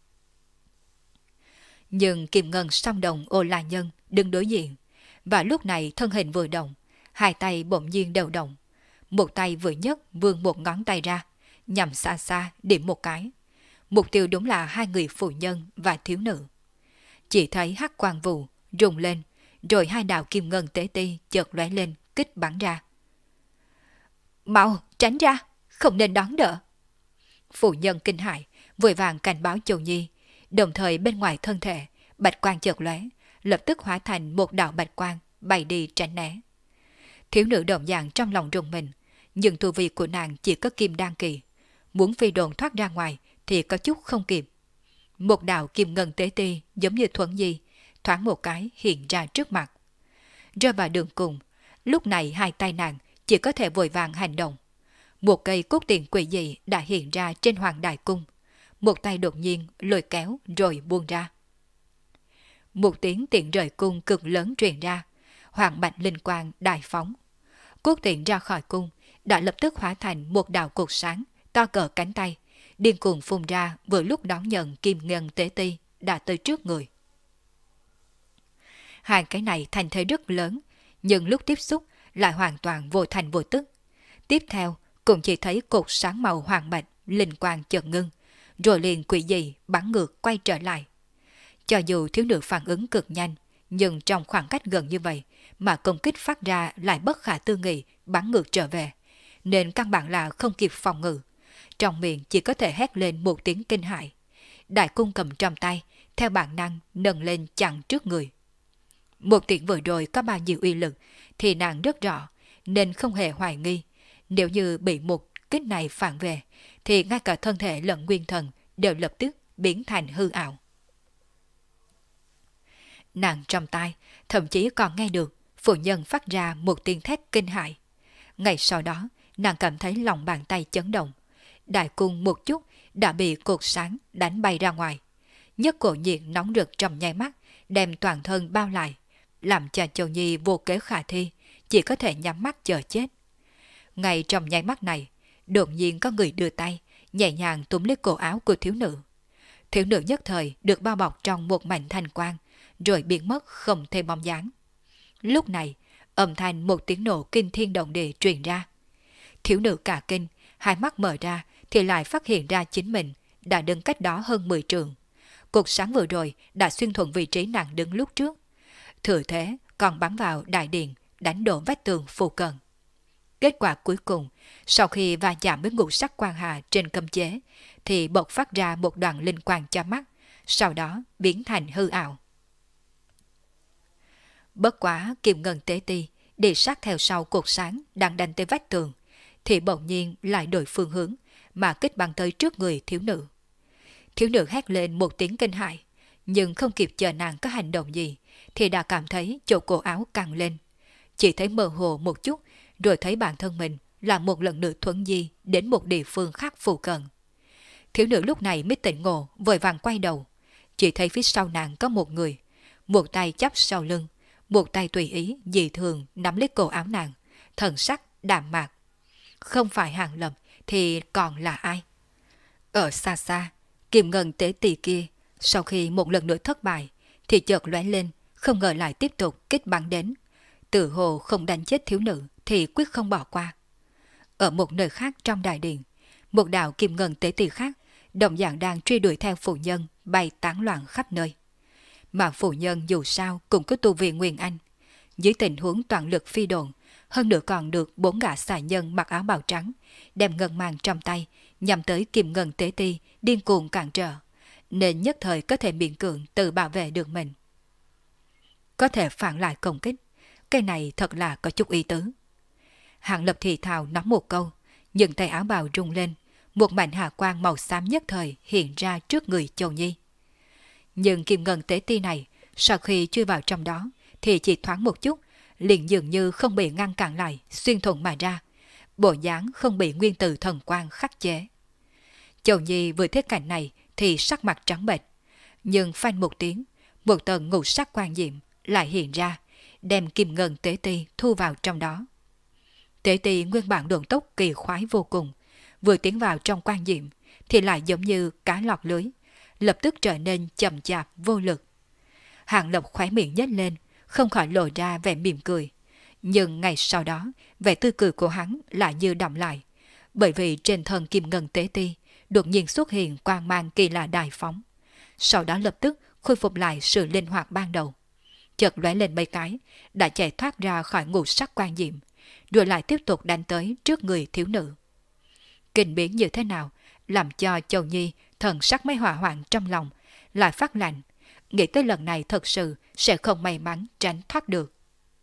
Nhưng Kim Ngân song đồng Ô La Nhân đứng đối diện, và lúc này thân hình vừa động, hai tay bỗng nhiên đều động. Một tay vừa nhấc vươn một ngón tay ra, nhằm xa xa điểm một cái. Mục tiêu đúng là hai người phụ nhân và thiếu nữ. Chỉ thấy hắc quang vụ rung lên, rồi hai đạo kim ngân tế ti chợt lóe lên, kích bắn ra. Mau tránh ra, không nên đón đỡ. Phụ nhân kinh hãi, vội vàng cảnh báo Châu Nhi, đồng thời bên ngoài thân thể bạch quang chợt lóe, lập tức hóa thành một đạo bạch quang bay đi tránh né. Thiếu nữ đồng dạng trong lòng rùng mình, nhưng tu vi của nàng chỉ có kim đan kỳ, muốn phi đồn thoát ra ngoài thì có chút không kịp. Một đạo kim ngân tế ti giống như thuẫn di, thoáng một cái hiện ra trước mặt. Rơi vào đường cùng, lúc này hai tay nàng chỉ có thể vội vàng hành động. Một cây cốt tiền quỷ dị đã hiện ra trên hoàng đại cung. Một tay đột nhiên lôi kéo rồi buông ra. Một tiếng tiện rời cung cực lớn truyền ra, hoàng bạch linh quang đại phóng. Cốt tiền ra khỏi cung đã lập tức hóa thành một đạo cột sáng to cỡ cánh tay, điên cuồng phun ra vừa lúc đón nhận kim ngân tế ti đã tới trước người. Hai cái này thành thế rất lớn, nhưng lúc tiếp xúc lại hoàn toàn vô thành vô tức. Tiếp theo cũng chỉ thấy cột sáng màu hoàng bạch linh quang chợt ngưng, rồi liền quỷ dị bắn ngược quay trở lại. Cho dù thiếu nữ phản ứng cực nhanh, nhưng trong khoảng cách gần như vậy mà công kích phát ra lại bất khả tư nghị bắn ngược trở về, nên căn bản là không kịp phòng ngự. Trong miệng chỉ có thể hét lên một tiếng kinh hãi. Đại cung cầm trong tay, theo bản năng nâng lên chặn trước người. Một tiếng vừa rồi có bao nhiêu uy lực thì nàng rất rõ, nên không hề hoài nghi. Nếu như bị một kích này phản về, thì ngay cả thân thể lẫn nguyên thần đều lập tức biến thành hư ảo. Nàng trong tai, thậm chí còn nghe được phụ nhân phát ra một tiếng thét kinh hãi. Ngay sau đó, nàng cảm thấy lòng bàn tay chấn động. Đại cung một chút đã bị cột sáng đánh bay ra ngoài. Nhất cổ nhiệt nóng rực trong nháy mắt, đem toàn thân bao lại, làm cho Châu Nhi vô kế khả thi, chỉ có thể nhắm mắt chờ chết. Ngay trong nháy mắt này, đột nhiên có người đưa tay, nhẹ nhàng túm lấy cổ áo của thiếu nữ. Thiếu nữ nhất thời được bao bọc trong một mảnh thanh quang, rồi biến mất không thêm bóng dáng. Lúc này, âm thanh một tiếng nổ kinh thiên động địa truyền ra. Thiếu nữ cả kinh, hai mắt mở ra thì lại phát hiện ra chính mình đã đứng cách đó hơn 10 trượng. Cột sáng vừa rồi đã xuyên thuận vị trí nàng đứng lúc trước. Thừa thế còn bắn vào đại điện, đánh đổ vách tường phù cận. Kết quả cuối cùng, sau khi va chạm với ngũ sắc quang hà trên cấm chế, thì bộc phát ra một đoạn linh quang cho mắt, sau đó biến thành hư ảo. Bất quá Kim Ngân Tế Ti đi sát theo sau cột sáng đang đánh tới vách tường, thì bỗng nhiên lại đổi phương hướng mà kích bắn tới trước người thiếu nữ. Thiếu nữ hét lên một tiếng kinh hãi, nhưng không kịp chờ nàng có hành động gì, thì đã cảm thấy chỗ cổ áo căng lên. Chỉ thấy mơ hồ một chút, rồi thấy bản thân mình là một lần nữa thuấn di đến một địa phương khác phụ cận. Thiếu nữ lúc này mới tỉnh ngộ, vội vàng quay đầu. Chỉ thấy phía sau nàng có một người, một tay chắp sau lưng, một tay tùy ý dị thường nắm lấy cổ áo nàng, thần sắc đạm mạc. Không phải Hàng Lập thì còn là ai? Ở xa xa, Kim Ngân Tế Tỳ kia, sau khi một lần nữa thất bại, thì chợt lóe lên, không ngờ lại tiếp tục kích bắn đến. Tự hồ không đánh chết thiếu nữ thì quyết không bỏ qua. Ở một nơi khác trong đại điện, một đạo Kim Ngân Tế Tỳ khác đồng dạng đang truy đuổi theo phụ nhân bay tán loạn khắp nơi. Mà phụ nhân dù sao cũng có tu vi Nguyên Anh. Dưới tình huống toàn lực phi độn, hơn nữa còn được 4 gã xà nhân mặc áo bào trắng, đem ngân mang trong tay, nhằm tới Kim Ngân Tế Ti điên cuồng cản trở, nên nhất thời có thể miễn cưỡng tự bảo vệ được mình. Có thể phản lại công kích, cái này thật là có chút ý tứ. Hàng Lập thì thào nói một câu, những tay áo bào rung lên, một mảnh hà quang màu xám nhất thời hiện ra trước người Châu Nhi. Nhưng Kim Ngân Tế Ti này, sau khi chui vào trong đó, thì chỉ thoáng một chút, liền dường như không bị ngăn cản lại, xuyên thủng mà ra, bộ dáng không bị nguyên tử thần quang khắc chế. Châu Nhi vừa thấy cảnh này thì sắc mặt trắng bệch, nhưng phanh một tiếng, một tầng ngũ sắc quang diệm lại hiện ra, đem Kim Ngân Tế Ti thu vào trong đó. Tế Ti nguyên bản độn tốc kỳ khoái vô cùng, vừa tiến vào trong quang diệm thì lại giống như cá lọt lưới, lập tức trở nên chậm chạp vô lực. Hàng Lập khóe miệng nhếch lên, không khỏi lộ ra vẻ mỉm cười. Nhưng ngày sau đó, vẻ tươi cười của hắn lại như đọng lại, bởi vì trên thân Kim Ngân Tế Ti đột nhiên xuất hiện quang mang kỳ lạ đại phóng. Sau đó lập tức khôi phục lại sự linh hoạt ban đầu. Chợt lóe lên mấy cái, đã chạy thoát ra khỏi ngũ sắc quang diệm, rồi lại tiếp tục đánh tới trước người thiếu nữ. Kinh biến như thế nào, làm cho Châu Nhi thần sắc mấy hỏa hoạn trong lòng, lại phát lạnh, nghĩ tới lần này thật sự sẽ không may mắn tránh thoát được.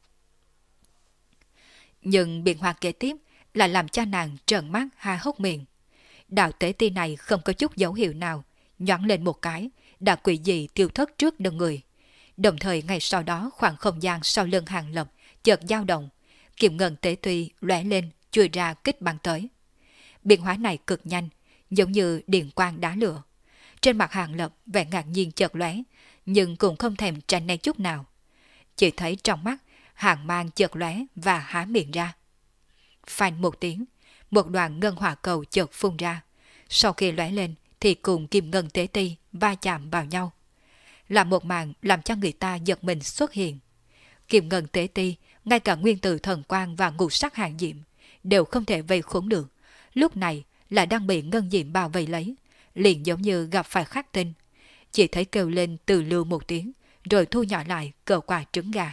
Nhưng biến hóa kế tiếp lại làm cho nàng trợn mắt há hốc miệng. Đạo Tế Ti này không có chút dấu hiệu nào, nhoáng lên một cái, đã quỷ dị tiêu thất trước đông người. Đồng thời ngay sau đó khoảng không gian sau lưng Hàng Lập chợt dao động, Kim Ngân Tế Ti lóe lên, chui ra kích bắn tới. Biến hóa này cực nhanh, giống như điện quang đá lửa. Trên mặt Hàng Lập vẻ ngạc nhiên chợt lóe, nhưng cũng không thèm tránh né chút nào. Chỉ thấy trong mắt hàng mang chợt lóe và há miệng ra. Phanh một tiếng, một đoàn ngân hỏa cầu chợt phun ra. Sau khi lóe lên thì cùng Kim Ngân Tế Ti va chạm vào nhau, là một màn làm cho người ta giật mình xuất hiện. Kim Ngân Tế Ti, ngay cả nguyên tử thần quang và ngũ sắc hàng diệm đều không thể vây khốn được, lúc này là đang bị ngân diệm bao vây lấy, liền giống như gặp phải khắc tinh. Chỉ thấy kêu lên từ lưu một tiếng, rồi thu nhỏ lại cỡ quả trứng gà.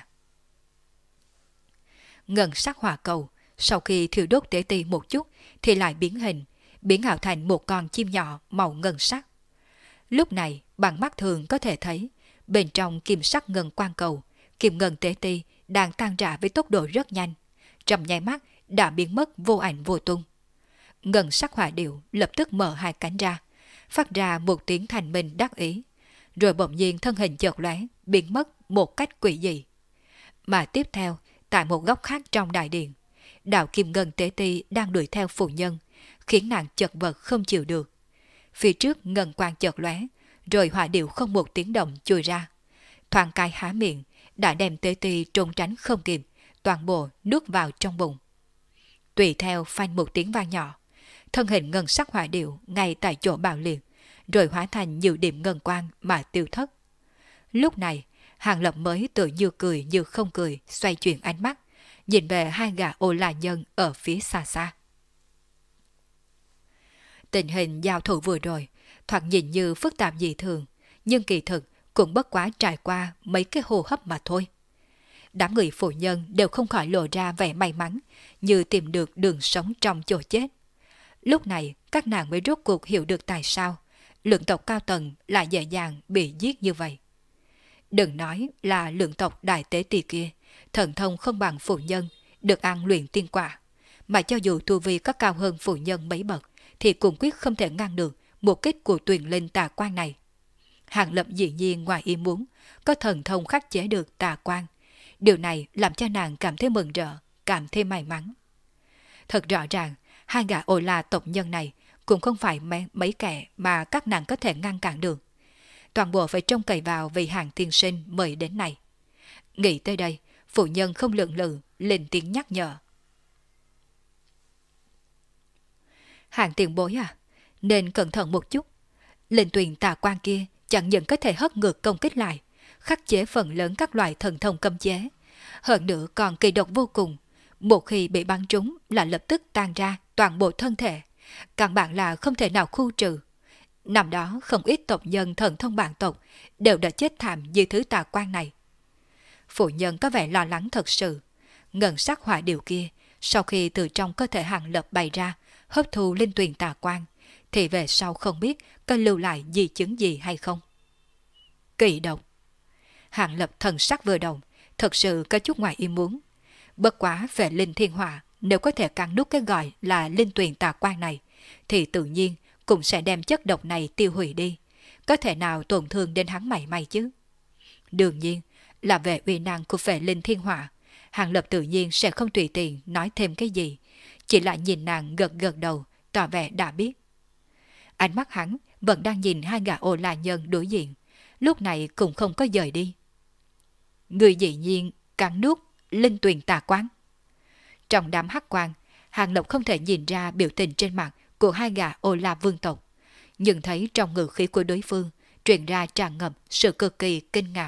Ngân sắc hỏa cầu sau khi thiêu đốt Tế Ti một chút thì lại biến hình, biến ảo thành một con chim nhỏ màu ngân sắc. Lúc này bằng mắt thường có thể thấy bên trong kim sắc ngân quang cầu, kim ngân tế ti đang tan rã với tốc độ rất nhanh, trong nháy mắt đã biến mất vô ảnh vô tung. Ngân sắc hỏa điệu lập tức mở hai cánh ra, phát ra một tiếng thanh minh đắc ý, rồi bỗng nhiên thân hình chợt lóe, biến mất một cách quỷ dị. Mà tiếp theo, tại một góc khác trong đại điện, đạo kim ngân tế ti đang đuổi theo phụ nhân, khiến nàng chật vật không chịu được. Phía trước ngân quang chợt lóe, rồi hỏa điệu không một tiếng động chui ra. Thoáng cái há miệng, đã đem tế ti trốn tránh không kịp, toàn bộ nuốt vào trong bụng. Tùy theo phanh một tiếng vang nhỏ, thân hình ngân sắc hỏa điệu ngay tại chỗ bạo liệt, rồi hóa thành nhiều điểm ngân quang mà tiêu thất. Lúc này, Hàng Lập mới tự như cười như không cười, xoay chuyển ánh mắt, nhìn về hai gã ô la nhân ở phía xa xa. Tình hình giao thủ vừa rồi, thoạt nhìn như phức tạp dị thường, nhưng kỳ thực cũng bất quá trải qua mấy cái hô hấp mà thôi. Đám người phụ nhân đều không khỏi lộ ra vẻ may mắn, như tìm được đường sống trong chỗ chết. Lúc này, các nàng mới rốt cuộc hiểu được tại sao lượng tộc cao tầng lại dễ dàng bị giết như vậy. Đừng nói là lượng tộc đại tế tỳ kia, thần thông không bằng phụ nhân, được ăn luyện tiên quả, mà cho dù tu vi có cao hơn phụ nhân mấy bậc, thì cũng quyết không thể ngăn được một kích của Tuyền Linh tà quan này. Hàng Lập dĩ nhiên ngoài ý muốn, có thần thông khắc chế được tà quan. Điều này làm cho nàng cảm thấy mừng rỡ, cảm thấy may mắn. Thật rõ ràng, hai gã ô la tộc nhân này cũng không phải mấy kẻ mà các nàng có thể ngăn cản được. Toàn bộ phải trông cậy vào vị Hàng tiên sinh mời đến này. Nghĩ tới đây, phụ nhân không lượng lự, lên tiếng nhắc nhở. Hàng tiền bối à, nên cẩn thận một chút. Linh Tuyền tà quan kia chẳng những có thể hất ngược công kích lại, khắc chế phần lớn các loại thần thông cấm chế, hơn nữa còn kỳ độc vô cùng. Một khi bị bắn trúng là lập tức tan ra toàn bộ thân thể, căn bản là không thể nào khu trừ. Năm đó không ít tộc nhân thần thông bản tộc đều đã chết thảm dưới thứ tà quan này. Phụ nhân có vẻ lo lắng thật sự. Ngân sắc hỏa điều kia, sau khi từ trong cơ thể Hàng Lập bày ra, hấp thu linh tuyền tà quan, thì về sau không biết có lưu lại di chứng gì hay không. Kỳ độc. Hàng Lập thần sắc vừa động, thật sự có chút ngoài ý muốn. Bất quá về linh thiên hỏa, nếu có thể cắn nuốt cái gọi là linh tuyền tà quan này, thì tự nhiên cũng sẽ đem chất độc này tiêu hủy đi. Có thể nào tổn thương đến hắn mảy may chứ? Đương nhiên là về uy năng của phệ linh thiên hỏa, Hàng Lập tự nhiên sẽ không tùy tiện nói thêm cái gì, chỉ lại nhìn nàng gật gật đầu, tỏ vẻ đã biết. Ánh mắt hắn vẫn đang nhìn hai gã ô la nhân đối diện, lúc này cũng không có dời đi. Người dĩ nhiên cắn nuốt linh tuyền tà quán. Trong đám hắc quang, Hàng Lập không thể nhìn ra biểu tình trên mặt của hai gã ô la vương tộc, nhưng thấy trong ngữ khí của đối phương truyền ra tràn ngập sự cực kỳ kinh ngạc.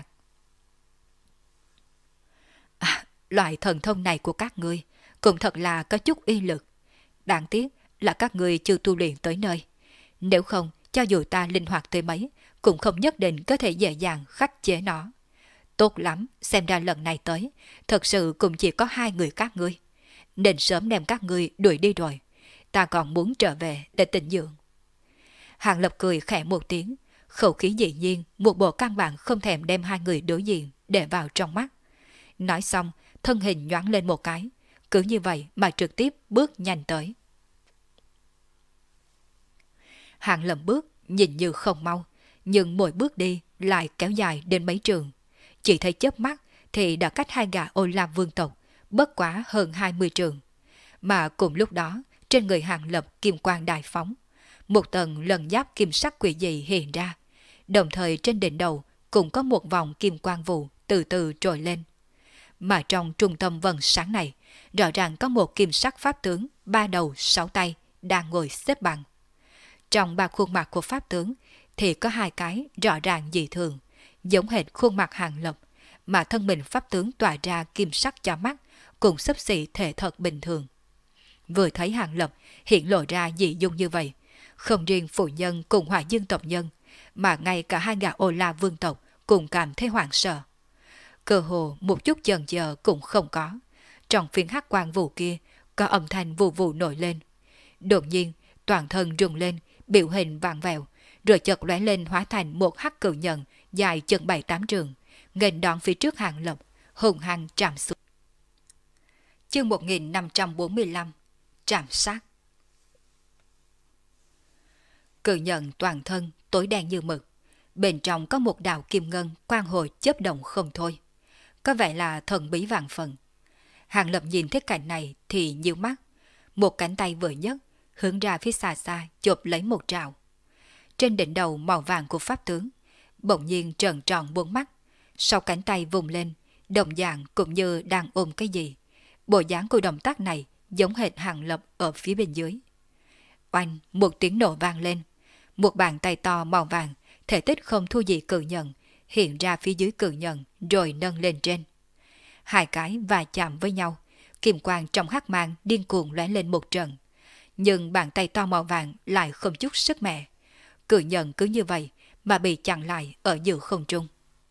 Loại thần thông này của các ngươi cũng thật là có chút uy lực. Đáng tiếc là các ngươi chưa tu luyện tới nơi. Nếu không, cho dù ta linh hoạt tới mấy, cũng không nhất định có thể dễ dàng khắc chế nó. Tốt lắm, xem ra lần này tới, thật sự cũng chỉ có hai người các ngươi. Nên sớm đem các ngươi đuổi đi rồi. Ta còn muốn trở về để tịnh dưỡng. Hàng Lập cười khẽ một tiếng, khẩu khí dĩ nhiên, một bộ căn bản không thèm đem hai người đối diện để vào trong mắt. Nói xong, thân hình nhoáng lên một cái, cứ như vậy mà trực tiếp bước nhanh tới. Hàng Lập bước nhìn như không mau, nhưng mỗi bước đi lại kéo dài đến mấy trường. Chỉ thấy chớp mắt thì đã cách hai gã ô la vương tộc, bất quá hơn 20 trường. Mà cùng lúc đó, trên người Hàng Lập kim quang đại phóng, một tầng lần giáp kim sắc quỷ dị hiện ra, đồng thời trên đỉnh đầu cũng có một vòng kim quang vụ từ từ trồi lên. Mà trong trung tâm vầng sáng này, rõ ràng có một kim sắc pháp tướng 3 đầu 6 tay đang ngồi xếp bằng. Trong 3 khuôn mặt của pháp tướng thì có 2 cái rõ ràng dị thường, giống hệt khuôn mặt Hàng Lập, mà thân mình pháp tướng tỏa ra kim sắc cho mắt, cũng xấp xỉ thể thật bình thường. Vừa thấy Hàng Lập hiện lộ ra dị dung như vậy, không riêng phụ nhân cùng Hỏa Dương tộc nhân, mà ngay cả hai gã ô la vương tộc cũng cảm thấy hoảng sợ. Cơ hồ một chút chần chờ cũng không có. Trong phiến hắc quang vụ kia có âm thanh vù vù nổi lên. Đột nhiên toàn thân rung lên, biểu hình vàng vẹo, rồi chợt lóe lên hóa thành một hắc cự nhận dài chừng 7-8 trường, nghênh đón phía trước Hàng Lập, hùng hăng trảm xuống. Chương 1545 Trảm sát. Cự nhận toàn thân tối đen như mực, bên trong có một đạo kim ngân quang hồi chớp động không thôi, có vẻ là thần bí vạn phần. Hàng Lập nhìn thấy cảnh này thì nhíu mắt, một cánh tay vừa nhấc hướng ra phía xa xa chộp lấy một trào. Trên đỉnh đầu màu vàng của pháp tướng bỗng nhiên trợn tròn bốn mắt, sau cánh tay vùng lên, đồng dạng cũng như đang ôm cái gì. Bộ dáng của động tác này giống hệt Hàng Lập ở phía bên dưới. Oanh, một tiếng nổ vang lên, một bàn tay to màu vàng, thể tích không thua gì cự nhận, hiện ra phía dưới cự nhận rồi nâng lên trên. Hai cái va chạm với nhau, kim quang trong hắc mang điên cuồng lóe lên một trận. Nhưng bàn tay to màu vàng lại không chút sức mẻ. Cự nhận cứ như vậy mà bị chặn lại ở giữa không trung.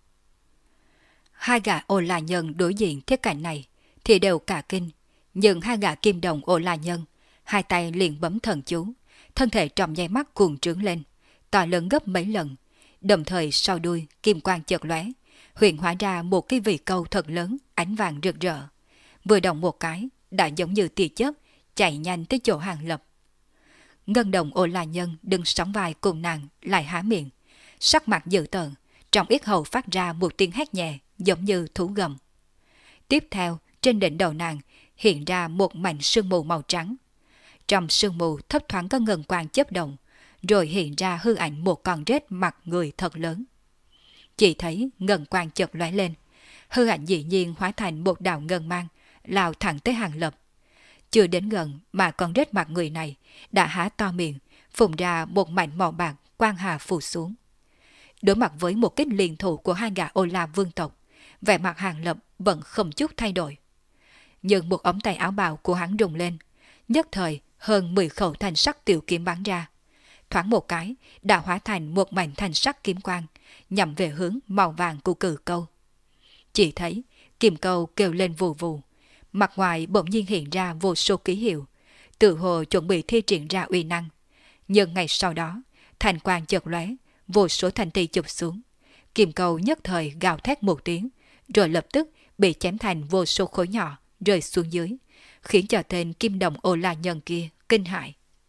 Hai gã Ô La Nhân đối diện thế cảnh này thì đều cả kinh, nhưng hai gã kim đồng Ô La Nhân, hai tay liền bấm thần chú, thân thể trong nháy mắt cuồng trướng lên, to lớn gấp mấy lần, đồng thời sau đuôi kim quang chợt lóe, hiện hóa ra một cái vị câu thật lớn, ánh vàng rực rỡ. Vừa động một cái, đã giống như tia chớp chạy nhanh tới chỗ Hàng Lập. Ngân đồng Ô La Nhân đứng sóng vai cùng nàng lại há miệng, sắc mặt dữ tợn, trong yết hầu phát ra một tiếng hét nhẹ giống như thú gầm. Tiếp theo, trên đỉnh đầu nàng hiện ra một mảnh sương mù màu trắng. Trong sương mù thấp thoáng có ngân quang chớp động, rồi hiện ra hư ảnh một con rết mặt người thật lớn. Chỉ thấy ngân quang chợt lóe lên, hư ảnh dĩ nhiên hóa thành một đạo ngân mang, lao thẳng tới Hàng Lập. Chưa đến gần mà con rết mặt người này đã há to miệng, phun ra một mảnh màu bạc quang hà phủ xuống. Đối mặt với một kích liên thủ của hai gã Ô La vương tộc, vẻ mặt Hàng Lập vẫn không chút thay đổi. Nhưng một ống tay áo bào của hắn rung lên, nhất thời hơn 10 khẩu thanh sắc tiểu kiếm bắn ra. Thoáng một cái đã hóa thành một mảnh thanh sắc kiếm quang, nhằm về hướng màu vàng của cự câu. Chỉ thấy kim câu kêu lên vù vù, mặt ngoài bỗng nhiên hiện ra vô số ký hiệu, tự hồ chuẩn bị thi triển ra uy năng. Nhưng ngày sau đó, thành quang chợt lóe, vô số thanh ti chụp xuống, kim câu nhất thời gào thét một tiếng, rồi lập tức bị chém thành vô số khối nhỏ rơi xuống dưới, khiến cho tên kim đồng Ô La Nhân kia kinh hãi.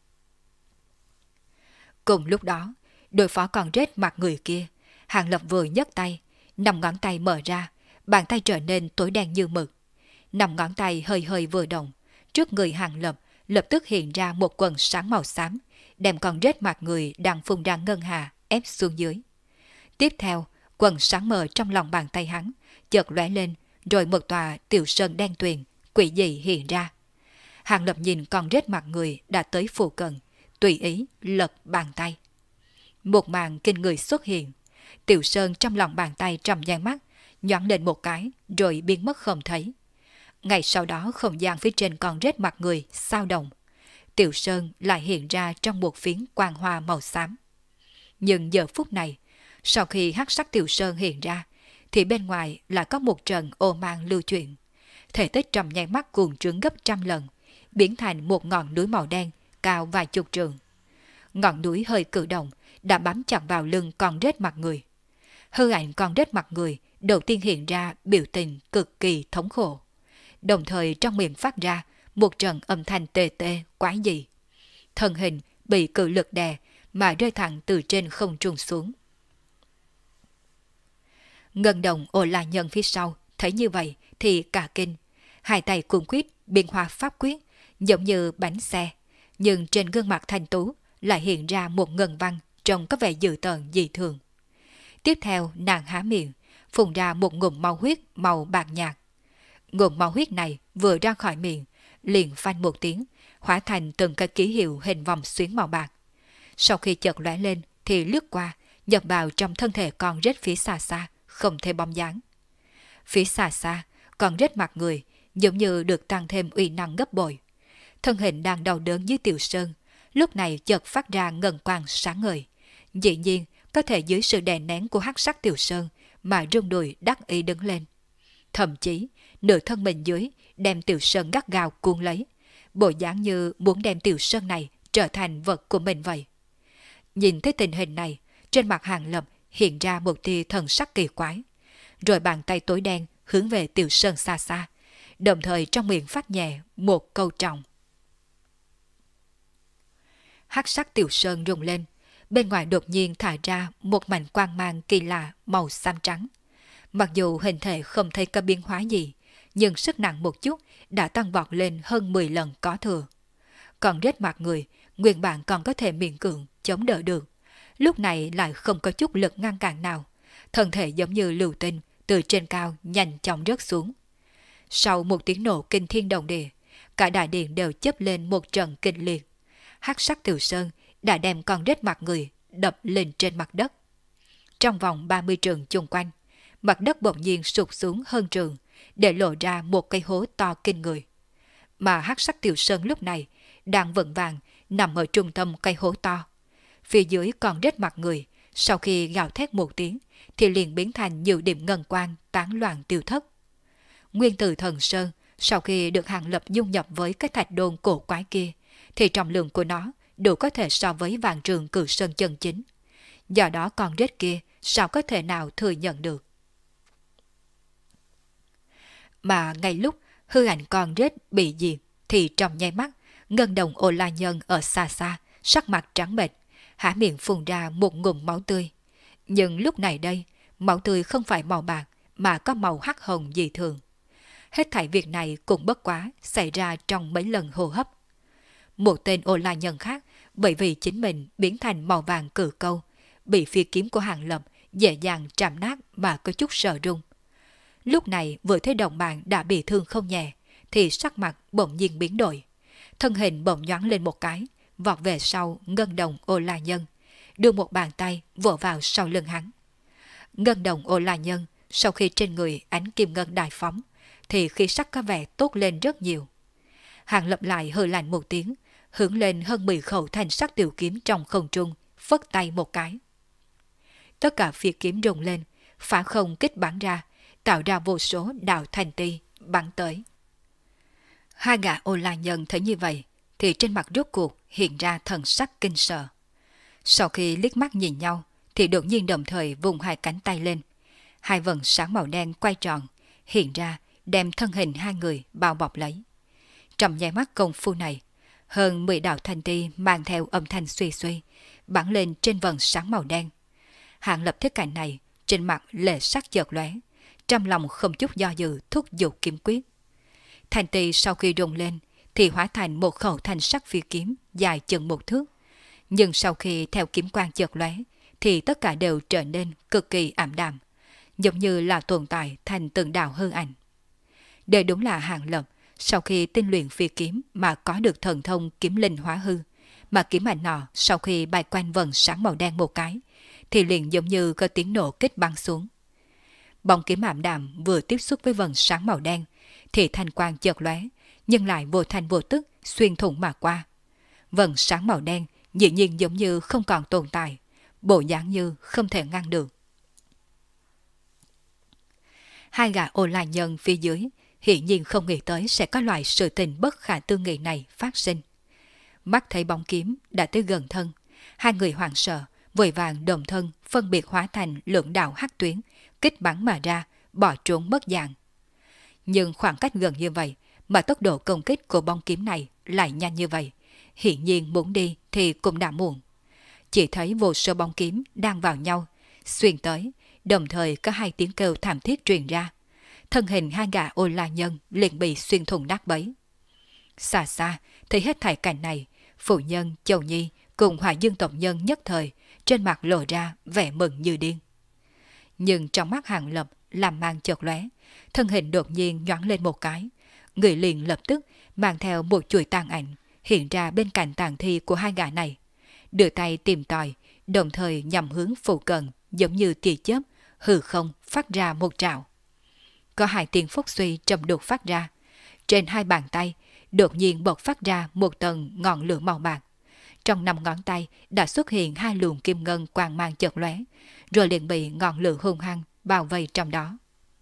Cùng lúc đó, đối phó con rết mặt người kia, Hàng Lập vừa nhấc tay, 5 ngón tay mở ra, bàn tay trở nên tối đen như mực. 5 ngón tay hơi hơi vừa động, trước người Hàng Lập lập tức hiện ra một quần sáng màu xám, đem con rết mặt người đang phun ra ngân hà ép xuống dưới. Tiếp theo, quần sáng mờ trong lòng bàn tay hắn chợt lóe lên, rồi một tòa tiểu sơn đen tuyền quỷ dị hiện ra. Hàng Lập nhìn con rết mặt người đã tới phụ cận, tùy ý lật bàn tay. Một màn kinh người xuất hiện, tiểu sơn trong lòng bàn tay trong nháy mắt nhoáng lên một cái rồi biến mất không thấy. Ngay sau đó không gian phía trên con rết mặt người xao động, tiểu sơn lại hiện ra trong một phiến quang hoa màu xám. Nhưng giờ phút này, sau khi hắc sắc tiểu sơn hiện ra, thì bên ngoài lại có một trận ô mang lưu chuyển. Thể tích trong nháy mắt cuồng trướng gấp trăm lần, biến thành một ngọn núi màu đen cao vài chục trượng. Ngọn núi hơi cử động đã bám chặt vào lưng con rết mặt người. Hư ảnh con rết mặt người đầu tiên hiện ra biểu tình cực kỳ thống khổ, đồng thời trong miệng phát ra một trận âm thanh tê tê quái dị. Thân hình bị cự lực đè mà rơi thẳng từ trên không trung xuống. Ngân đồng Ô La Nhân phía sau thấy như vậy thì cả kinh, hai tay cuồng quyết biến hóa pháp quyết giống như bánh xe, nhưng trên gương mặt thanh tú lại hiện ra một ngân văn trông có vẻ dữ tợn dị thường. Tiếp theo nàng há miệng, phun ra một ngụm máu huyết màu bạc nhạt. Ngụm máu huyết này vừa ra khỏi miệng, liền phanh một tiếng, hóa thành từng cái ký hiệu hình vòng xuyến màu bạc. Sau khi chợt lóe lên thì lướt qua, nhập vào trong thân thể con rết phía xa xa, không thấy bóng dáng. Phía xa xa, con rết mặt người giống như được tăng thêm uy năng gấp bội. Thân hình đang đau đớn dưới tiểu sơn, lúc này chợt phát ra ngân quang sáng ngời. Dĩ nhiên, có thể dưới sự đè nén của hắc sắc tiểu sơn mà rung đùi đắc ý đứng lên. Thậm chí, nửa thân mình dưới đem tiểu sơn gắt gao cuốn lấy, bộ dáng như muốn đem tiểu sơn này trở thành vật của mình vậy. Nhìn thấy tình hình này, trên mặt Hàng Lập hiện ra một tia thần sắc kỳ quái, rồi bàn tay tối đen hướng về Tiểu Sơn xa xa, đồng thời trong miệng phát nhẹ một câu trọng. Hắc sắc Tiểu Sơn rung lên, bên ngoài đột nhiên thả ra một mảnh quang mang kỳ lạ màu xám trắng. Mặc dù hình thể không thấy có biến hóa gì, nhưng sức nặng một chút đã tăng vọt lên hơn 10 lần có thừa. Còn rết mặt người, nguyên bản còn có thể miễn cưỡng chống đỡ được, lúc này lại không có chút lực ngăn cản nào, thân thể giống như lưu tinh từ trên cao nhanh chóng rớt xuống. Sau một tiếng nổ kinh thiên động địa, cả đại điện đều chớp lên một trận kinh liệt. Hắc sắc Tiểu Sơn đã đem con rết mặt người đập lên trên mặt đất. Trong vòng 30 trượng chung quanh, mặt đất bỗng nhiên sụt xuống hơn trượng, để lộ ra một cái hố to kinh người. Mà hắc sắc Tiểu Sơn lúc này đang vững vàng nằm ở trung tâm cây hố to. Phía dưới còn rết mặt người, sau khi gào thét một tiếng thì liền biến thành nhiều điểm ngân quang tán loạn tiêu thất. Nguyên tử thần sơn sau khi được Hàng Lập dung nhập với cái thạch đôn cổ quái kia thì trọng lượng của nó đủ có thể so với vạn trường cử sơn chân chính. Do đó con rết kia sao có thể nào thừa nhận được. Mà ngay lúc hư ảnh con rết bị diệt thì trong nháy mắt, ngân đồng Ô La Nhân ở xa xa, sắc mặt trắng bệch, há miệng phun ra một ngụm máu tươi. Nhưng lúc này đây, máu tươi không phải màu bạc mà có màu hắc hồng dị thường. Hết thảy việc này cũng bất quá xảy ra trong mấy lần hô hấp. Một tên Ô La Nhân khác bởi vì chính mình biến thành màu vàng cử câu, bị phi kiếm của Hàng Lập dễ dàng chạm nát mà có chút sợ run. Lúc này vừa thấy đồng bạn đã bị thương không nhẹ thì sắc mặt bỗng nhiên biến đổi. Thân hình bỗng nhoáng lên một cái, vọt về sau ngân đồng Ô La Nhân, đưa một bàn tay vỗ vào sau lưng hắn. Ngân đồng Ô La Nhân sau khi trên người ánh kim ngân đại phóng thì khí sắc có vẻ tốt lên rất nhiều. Hàng Lập lại hừ lạnh một tiếng, hướng lên hơn 10 khẩu thanh sắc tiểu kiếm trong không trung, phất tay một cái. Tất cả phi kiếm rung lên, phá không kích bắn ra, tạo ra vô số đạo thành ti bắn tới. Hai gã Ô La Nhân thấy như vậy thì trên mặt rốt cuộc hiện ra thần sắc kinh sợ. Sau khi liếc mắt nhìn nhau thì đột nhiên đồng thời vùng hai cánh tay lên. Hai vầng sáng màu đen quay tròn, hiện ra đem thân hình hai người bao bọc lấy. Trong nháy mắt công phu này, hơn 10 đạo thanh ti mang theo âm thanh suy suy, bắn lên trên vầng sáng màu đen. Hàng Lập thấy cảnh này, trên mặt lệ sắc chợt lóe, trong lòng không chút do dự thúc giục kiếm quyết. Thanh ti sau khi rung lên thì hóa thành một khẩu thanh sắc phi kiếm dài chừng 1 thước. Nhưng sau khi theo kiếm quang chợt lóe thì tất cả đều trở nên cực kỳ ảm đạm, giống như là tồn tại thành từng đạo hư ảnh. Đây đúng là Hàng Lập sau khi tinh luyện phi kiếm mà có được thần thông kiếm linh hóa hư, mà kiếm ảnh nọ sau khi bay quanh vầng sáng màu đen một cái thì liền giống như có tiếng nổ kích bắn xuống. Bóng kiếm ảm đạm vừa tiếp xúc với vầng sáng màu đen thì thanh quang chợt lóe, nhưng lại vô thanh vô tức xuyên thủng mà qua. Vầng sáng màu đen dĩ nhiên giống như không còn tồn tại, bộ dáng như không thể ngăn được. Hai gã Ô La Nhân phía dưới hiển nhiên không nghĩ tới sẽ có loại sự tình bất khả tư nghị này phát sinh. Mắt thấy bóng kiếm đã tới gần thân, hai người hoảng sợ, vội vàng đồng thân phân biệt hóa thành lưỡng đạo hắc tuyến, kích bắn mà ra, bỏ trốn mất dạng. Nhưng khoảng cách gần như vậy mà tốc độ công kích của bóng kiếm này lại nhanh như vậy, hiển nhiên muốn đi thì cũng đã muộn. Chỉ thấy vô số bóng kiếm đang vào nhau, xuyên tới, đồng thời có hai tiếng kêu thảm thiết truyền ra. Thân hình hai gã Ô La Nhân liền bị xuyên thủng nát bấy. Xa xa thấy hết thảy cảnh này, phụ nhân Châu Nhi cùng Hỏa Dương tộc nhân nhất thời trên mặt lộ ra vẻ mừng như điên. Nhưng trong mắt Hàng Lập làm mang chợt lóe, thân hình đột nhiên nhoáng lên một cái, người liền lập tức mang theo một chuỗi tàn ảnh hiện ra bên cạnh tàn thi của hai gã này, đưa tay tìm tòi, đồng thời nhằm hướng phụ cận giống như tia chớp, hư không phát ra một trảo. Có hai tiếng phốc suy trầm đục phát ra, trên hai bàn tay đột nhiên bộc phát ra một tầng ngọn lửa màu bạc. Trong 5 ngón tay đã xuất hiện hai luồng kim ngân quang mang chợt lóe, rồi liền bị ngọn lửa hung hăng bao vây trong đó.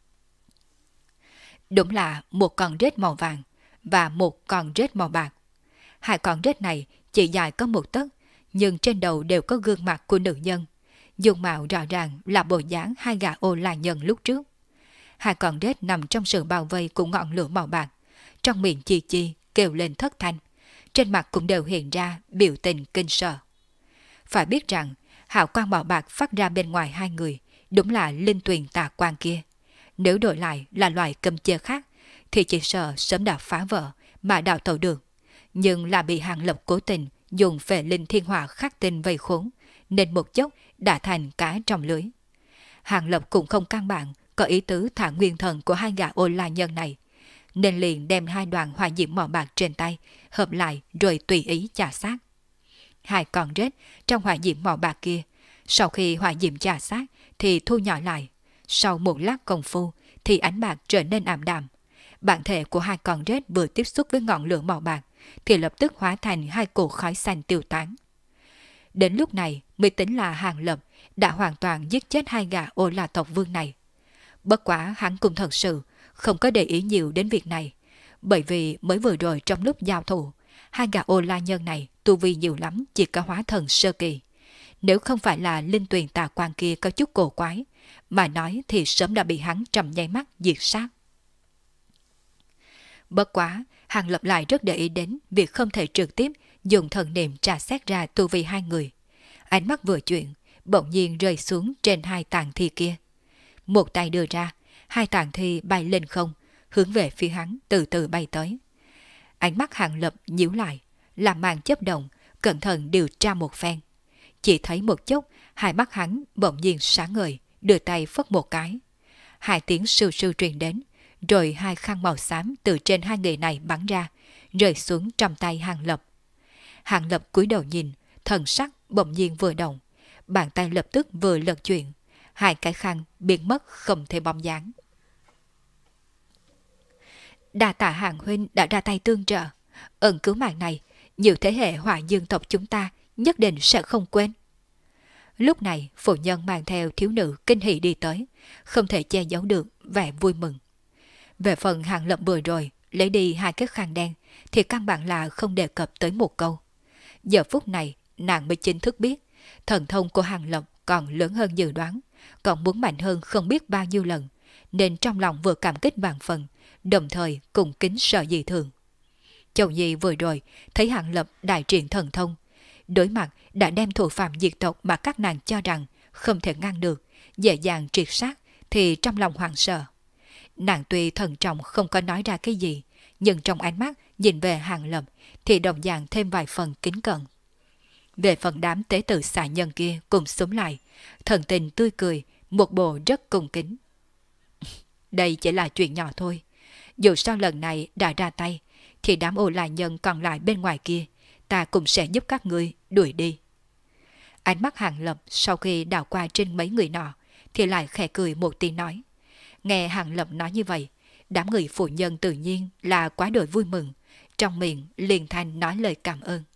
Đúng là một con rết màu vàng và một con rết màu bạc. Hai con rết này chỉ dài có 1 tấc, nhưng trên đầu đều có gương mặt của nữ nhân, dung mạo rõ ràng là bộ dáng hai gã Ô La Nhân lúc trước. hai con rết nằm trong sự bao vây của ngọn lửa màu bạc, trong miệng chi chi kêu lên thất thanh, trên mặt cũng đều hiện ra biểu tình kinh sợ. Phải biết rằng hào quang màu bạc phát ra bên ngoài hai người đúng là linh tuyền tà quang kia. Nếu đổi lại là loại cầm chê khác thì chỉ sợ sớm đã phá vỡ mà đào tẩu được. Nhưng là bị Hàng Lập cố tình dùng phệ linh thiên hỏa khắc tinh vây khốn, nên một chốc đã thành cá trong lưới. Hàng Lập cũng không căn bản có ý tứ thả nguyên thần của hai gã ô la nhân này, nên liền đem hai đoàn hỏa diễm màu bạc trên tay hợp lại rồi tùy ý chà sát. Hai con rết trong hỏa diễm màu bạc kia, sau khi hỏa diễm chà sát thì thu nhỏ lại. Sau một lát công phu thì ánh bạc trở nên ảm đạm. Bản thể của hai con rết vừa tiếp xúc với ngọn lửa màu bạc thì lập tức hóa thành hai cột khói xanh tiêu tán. Đến lúc này mới tính là Hàng Lập đã hoàn toàn giết chết hai gã ô la tộc vương này. Bất quá hắn cũng thật sự không có để ý nhiều đến việc này, bởi vì mới vừa rồi trong lúc giao thủ, hai gã ô la nhân này tu vi nhiều lắm chỉ có hóa thần sơ kỳ. Nếu không phải là linh tuyền tà quan kia có chút cổ quái, mà nói thì sớm đã bị hắn trong nháy mắt diệt sát. Bất quá, Hàng Lập lại rất để ý đến việc không thể trực tiếp dùng thần niệm tra xét ra tu vi hai người. Ánh mắt vừa chuyển, bỗng nhiên rơi xuống trên hai tàn thi kia. Một tay đưa ra, hai tàn thi bay lên không, hướng về phía hắn từ từ bay tới. Ánh mắt Hàng Lập nhíu lại, làm màn chớp động, cẩn thận điều tra một phen. Chỉ thấy một chốc, hai mắt hắn bỗng nhiên sáng ngời, đưa tay phất một cái. Hai tiếng sưu sưu truyền đến, rồi hai khăn màu xám từ trên hai người này bắn ra, rơi xuống trong tay Hàng Lập. Hàng Lập cúi đầu nhìn, thần sắc bỗng nhiên vừa động, bàn tay lập tức vừa lật chuyển, hai cái khăn biến mất không thể bóng dáng. Đa tạ Hàng huynh đã ra tay tương trợ, ơn cứu mạng này, nhiều thế hệ Hỏa Dương tộc chúng ta nhất định sẽ không quên. Lúc này, phụ nhân mang theo thiếu nữ kinh hỉ đi tới, không thể che giấu được vẻ vui mừng. Về phần Hàng Lập vừa rồi, lấy đi hai cái khăn đen, thì căn bản là không đề cập tới một câu. Giờ phút này, nàng mới chính thức biết, thần thông của Hàng Lập còn lớn hơn dự đoán, còn muốn mạnh hơn không biết bao nhiêu lần, nên trong lòng vừa cảm kích vạn phần, đồng thời cùng kính sợ dị thường. Châu Nhi vừa rồi thấy Hàng Lập đại triển thần thông, đối mặt đã đem thủ phạm diệt tộc mà các nàng cho rằng không thể ngăn được, dễ dàng triệt sát, thì trong lòng hoảng sợ. Nàng tuy thận trọng không có nói ra cái gì, nhưng trong ánh mắt nhìn về Hàng Lập thì đồng dạng thêm vài phần kính cận. Về phần đám tế tử xạ nhân kia cùng xúm lại, thần tình tươi cười, một bộ rất cung kính. Đây chỉ là chuyện nhỏ thôi. Dù sao lần này đã ra tay, thì đám ô la nhân còn lại bên ngoài kia, ta cũng sẽ giúp các ngươi đuổi đi. Ánh mắt Hàng Lập sau khi đảo qua trên mấy người nọ, thì lại khẽ cười một tiếng nói. Nghe Hàng Lập nói như vậy, đám người phụ nhân tự nhiên là quá đổi vui mừng, trong miệng liền thanh nói lời cảm ơn.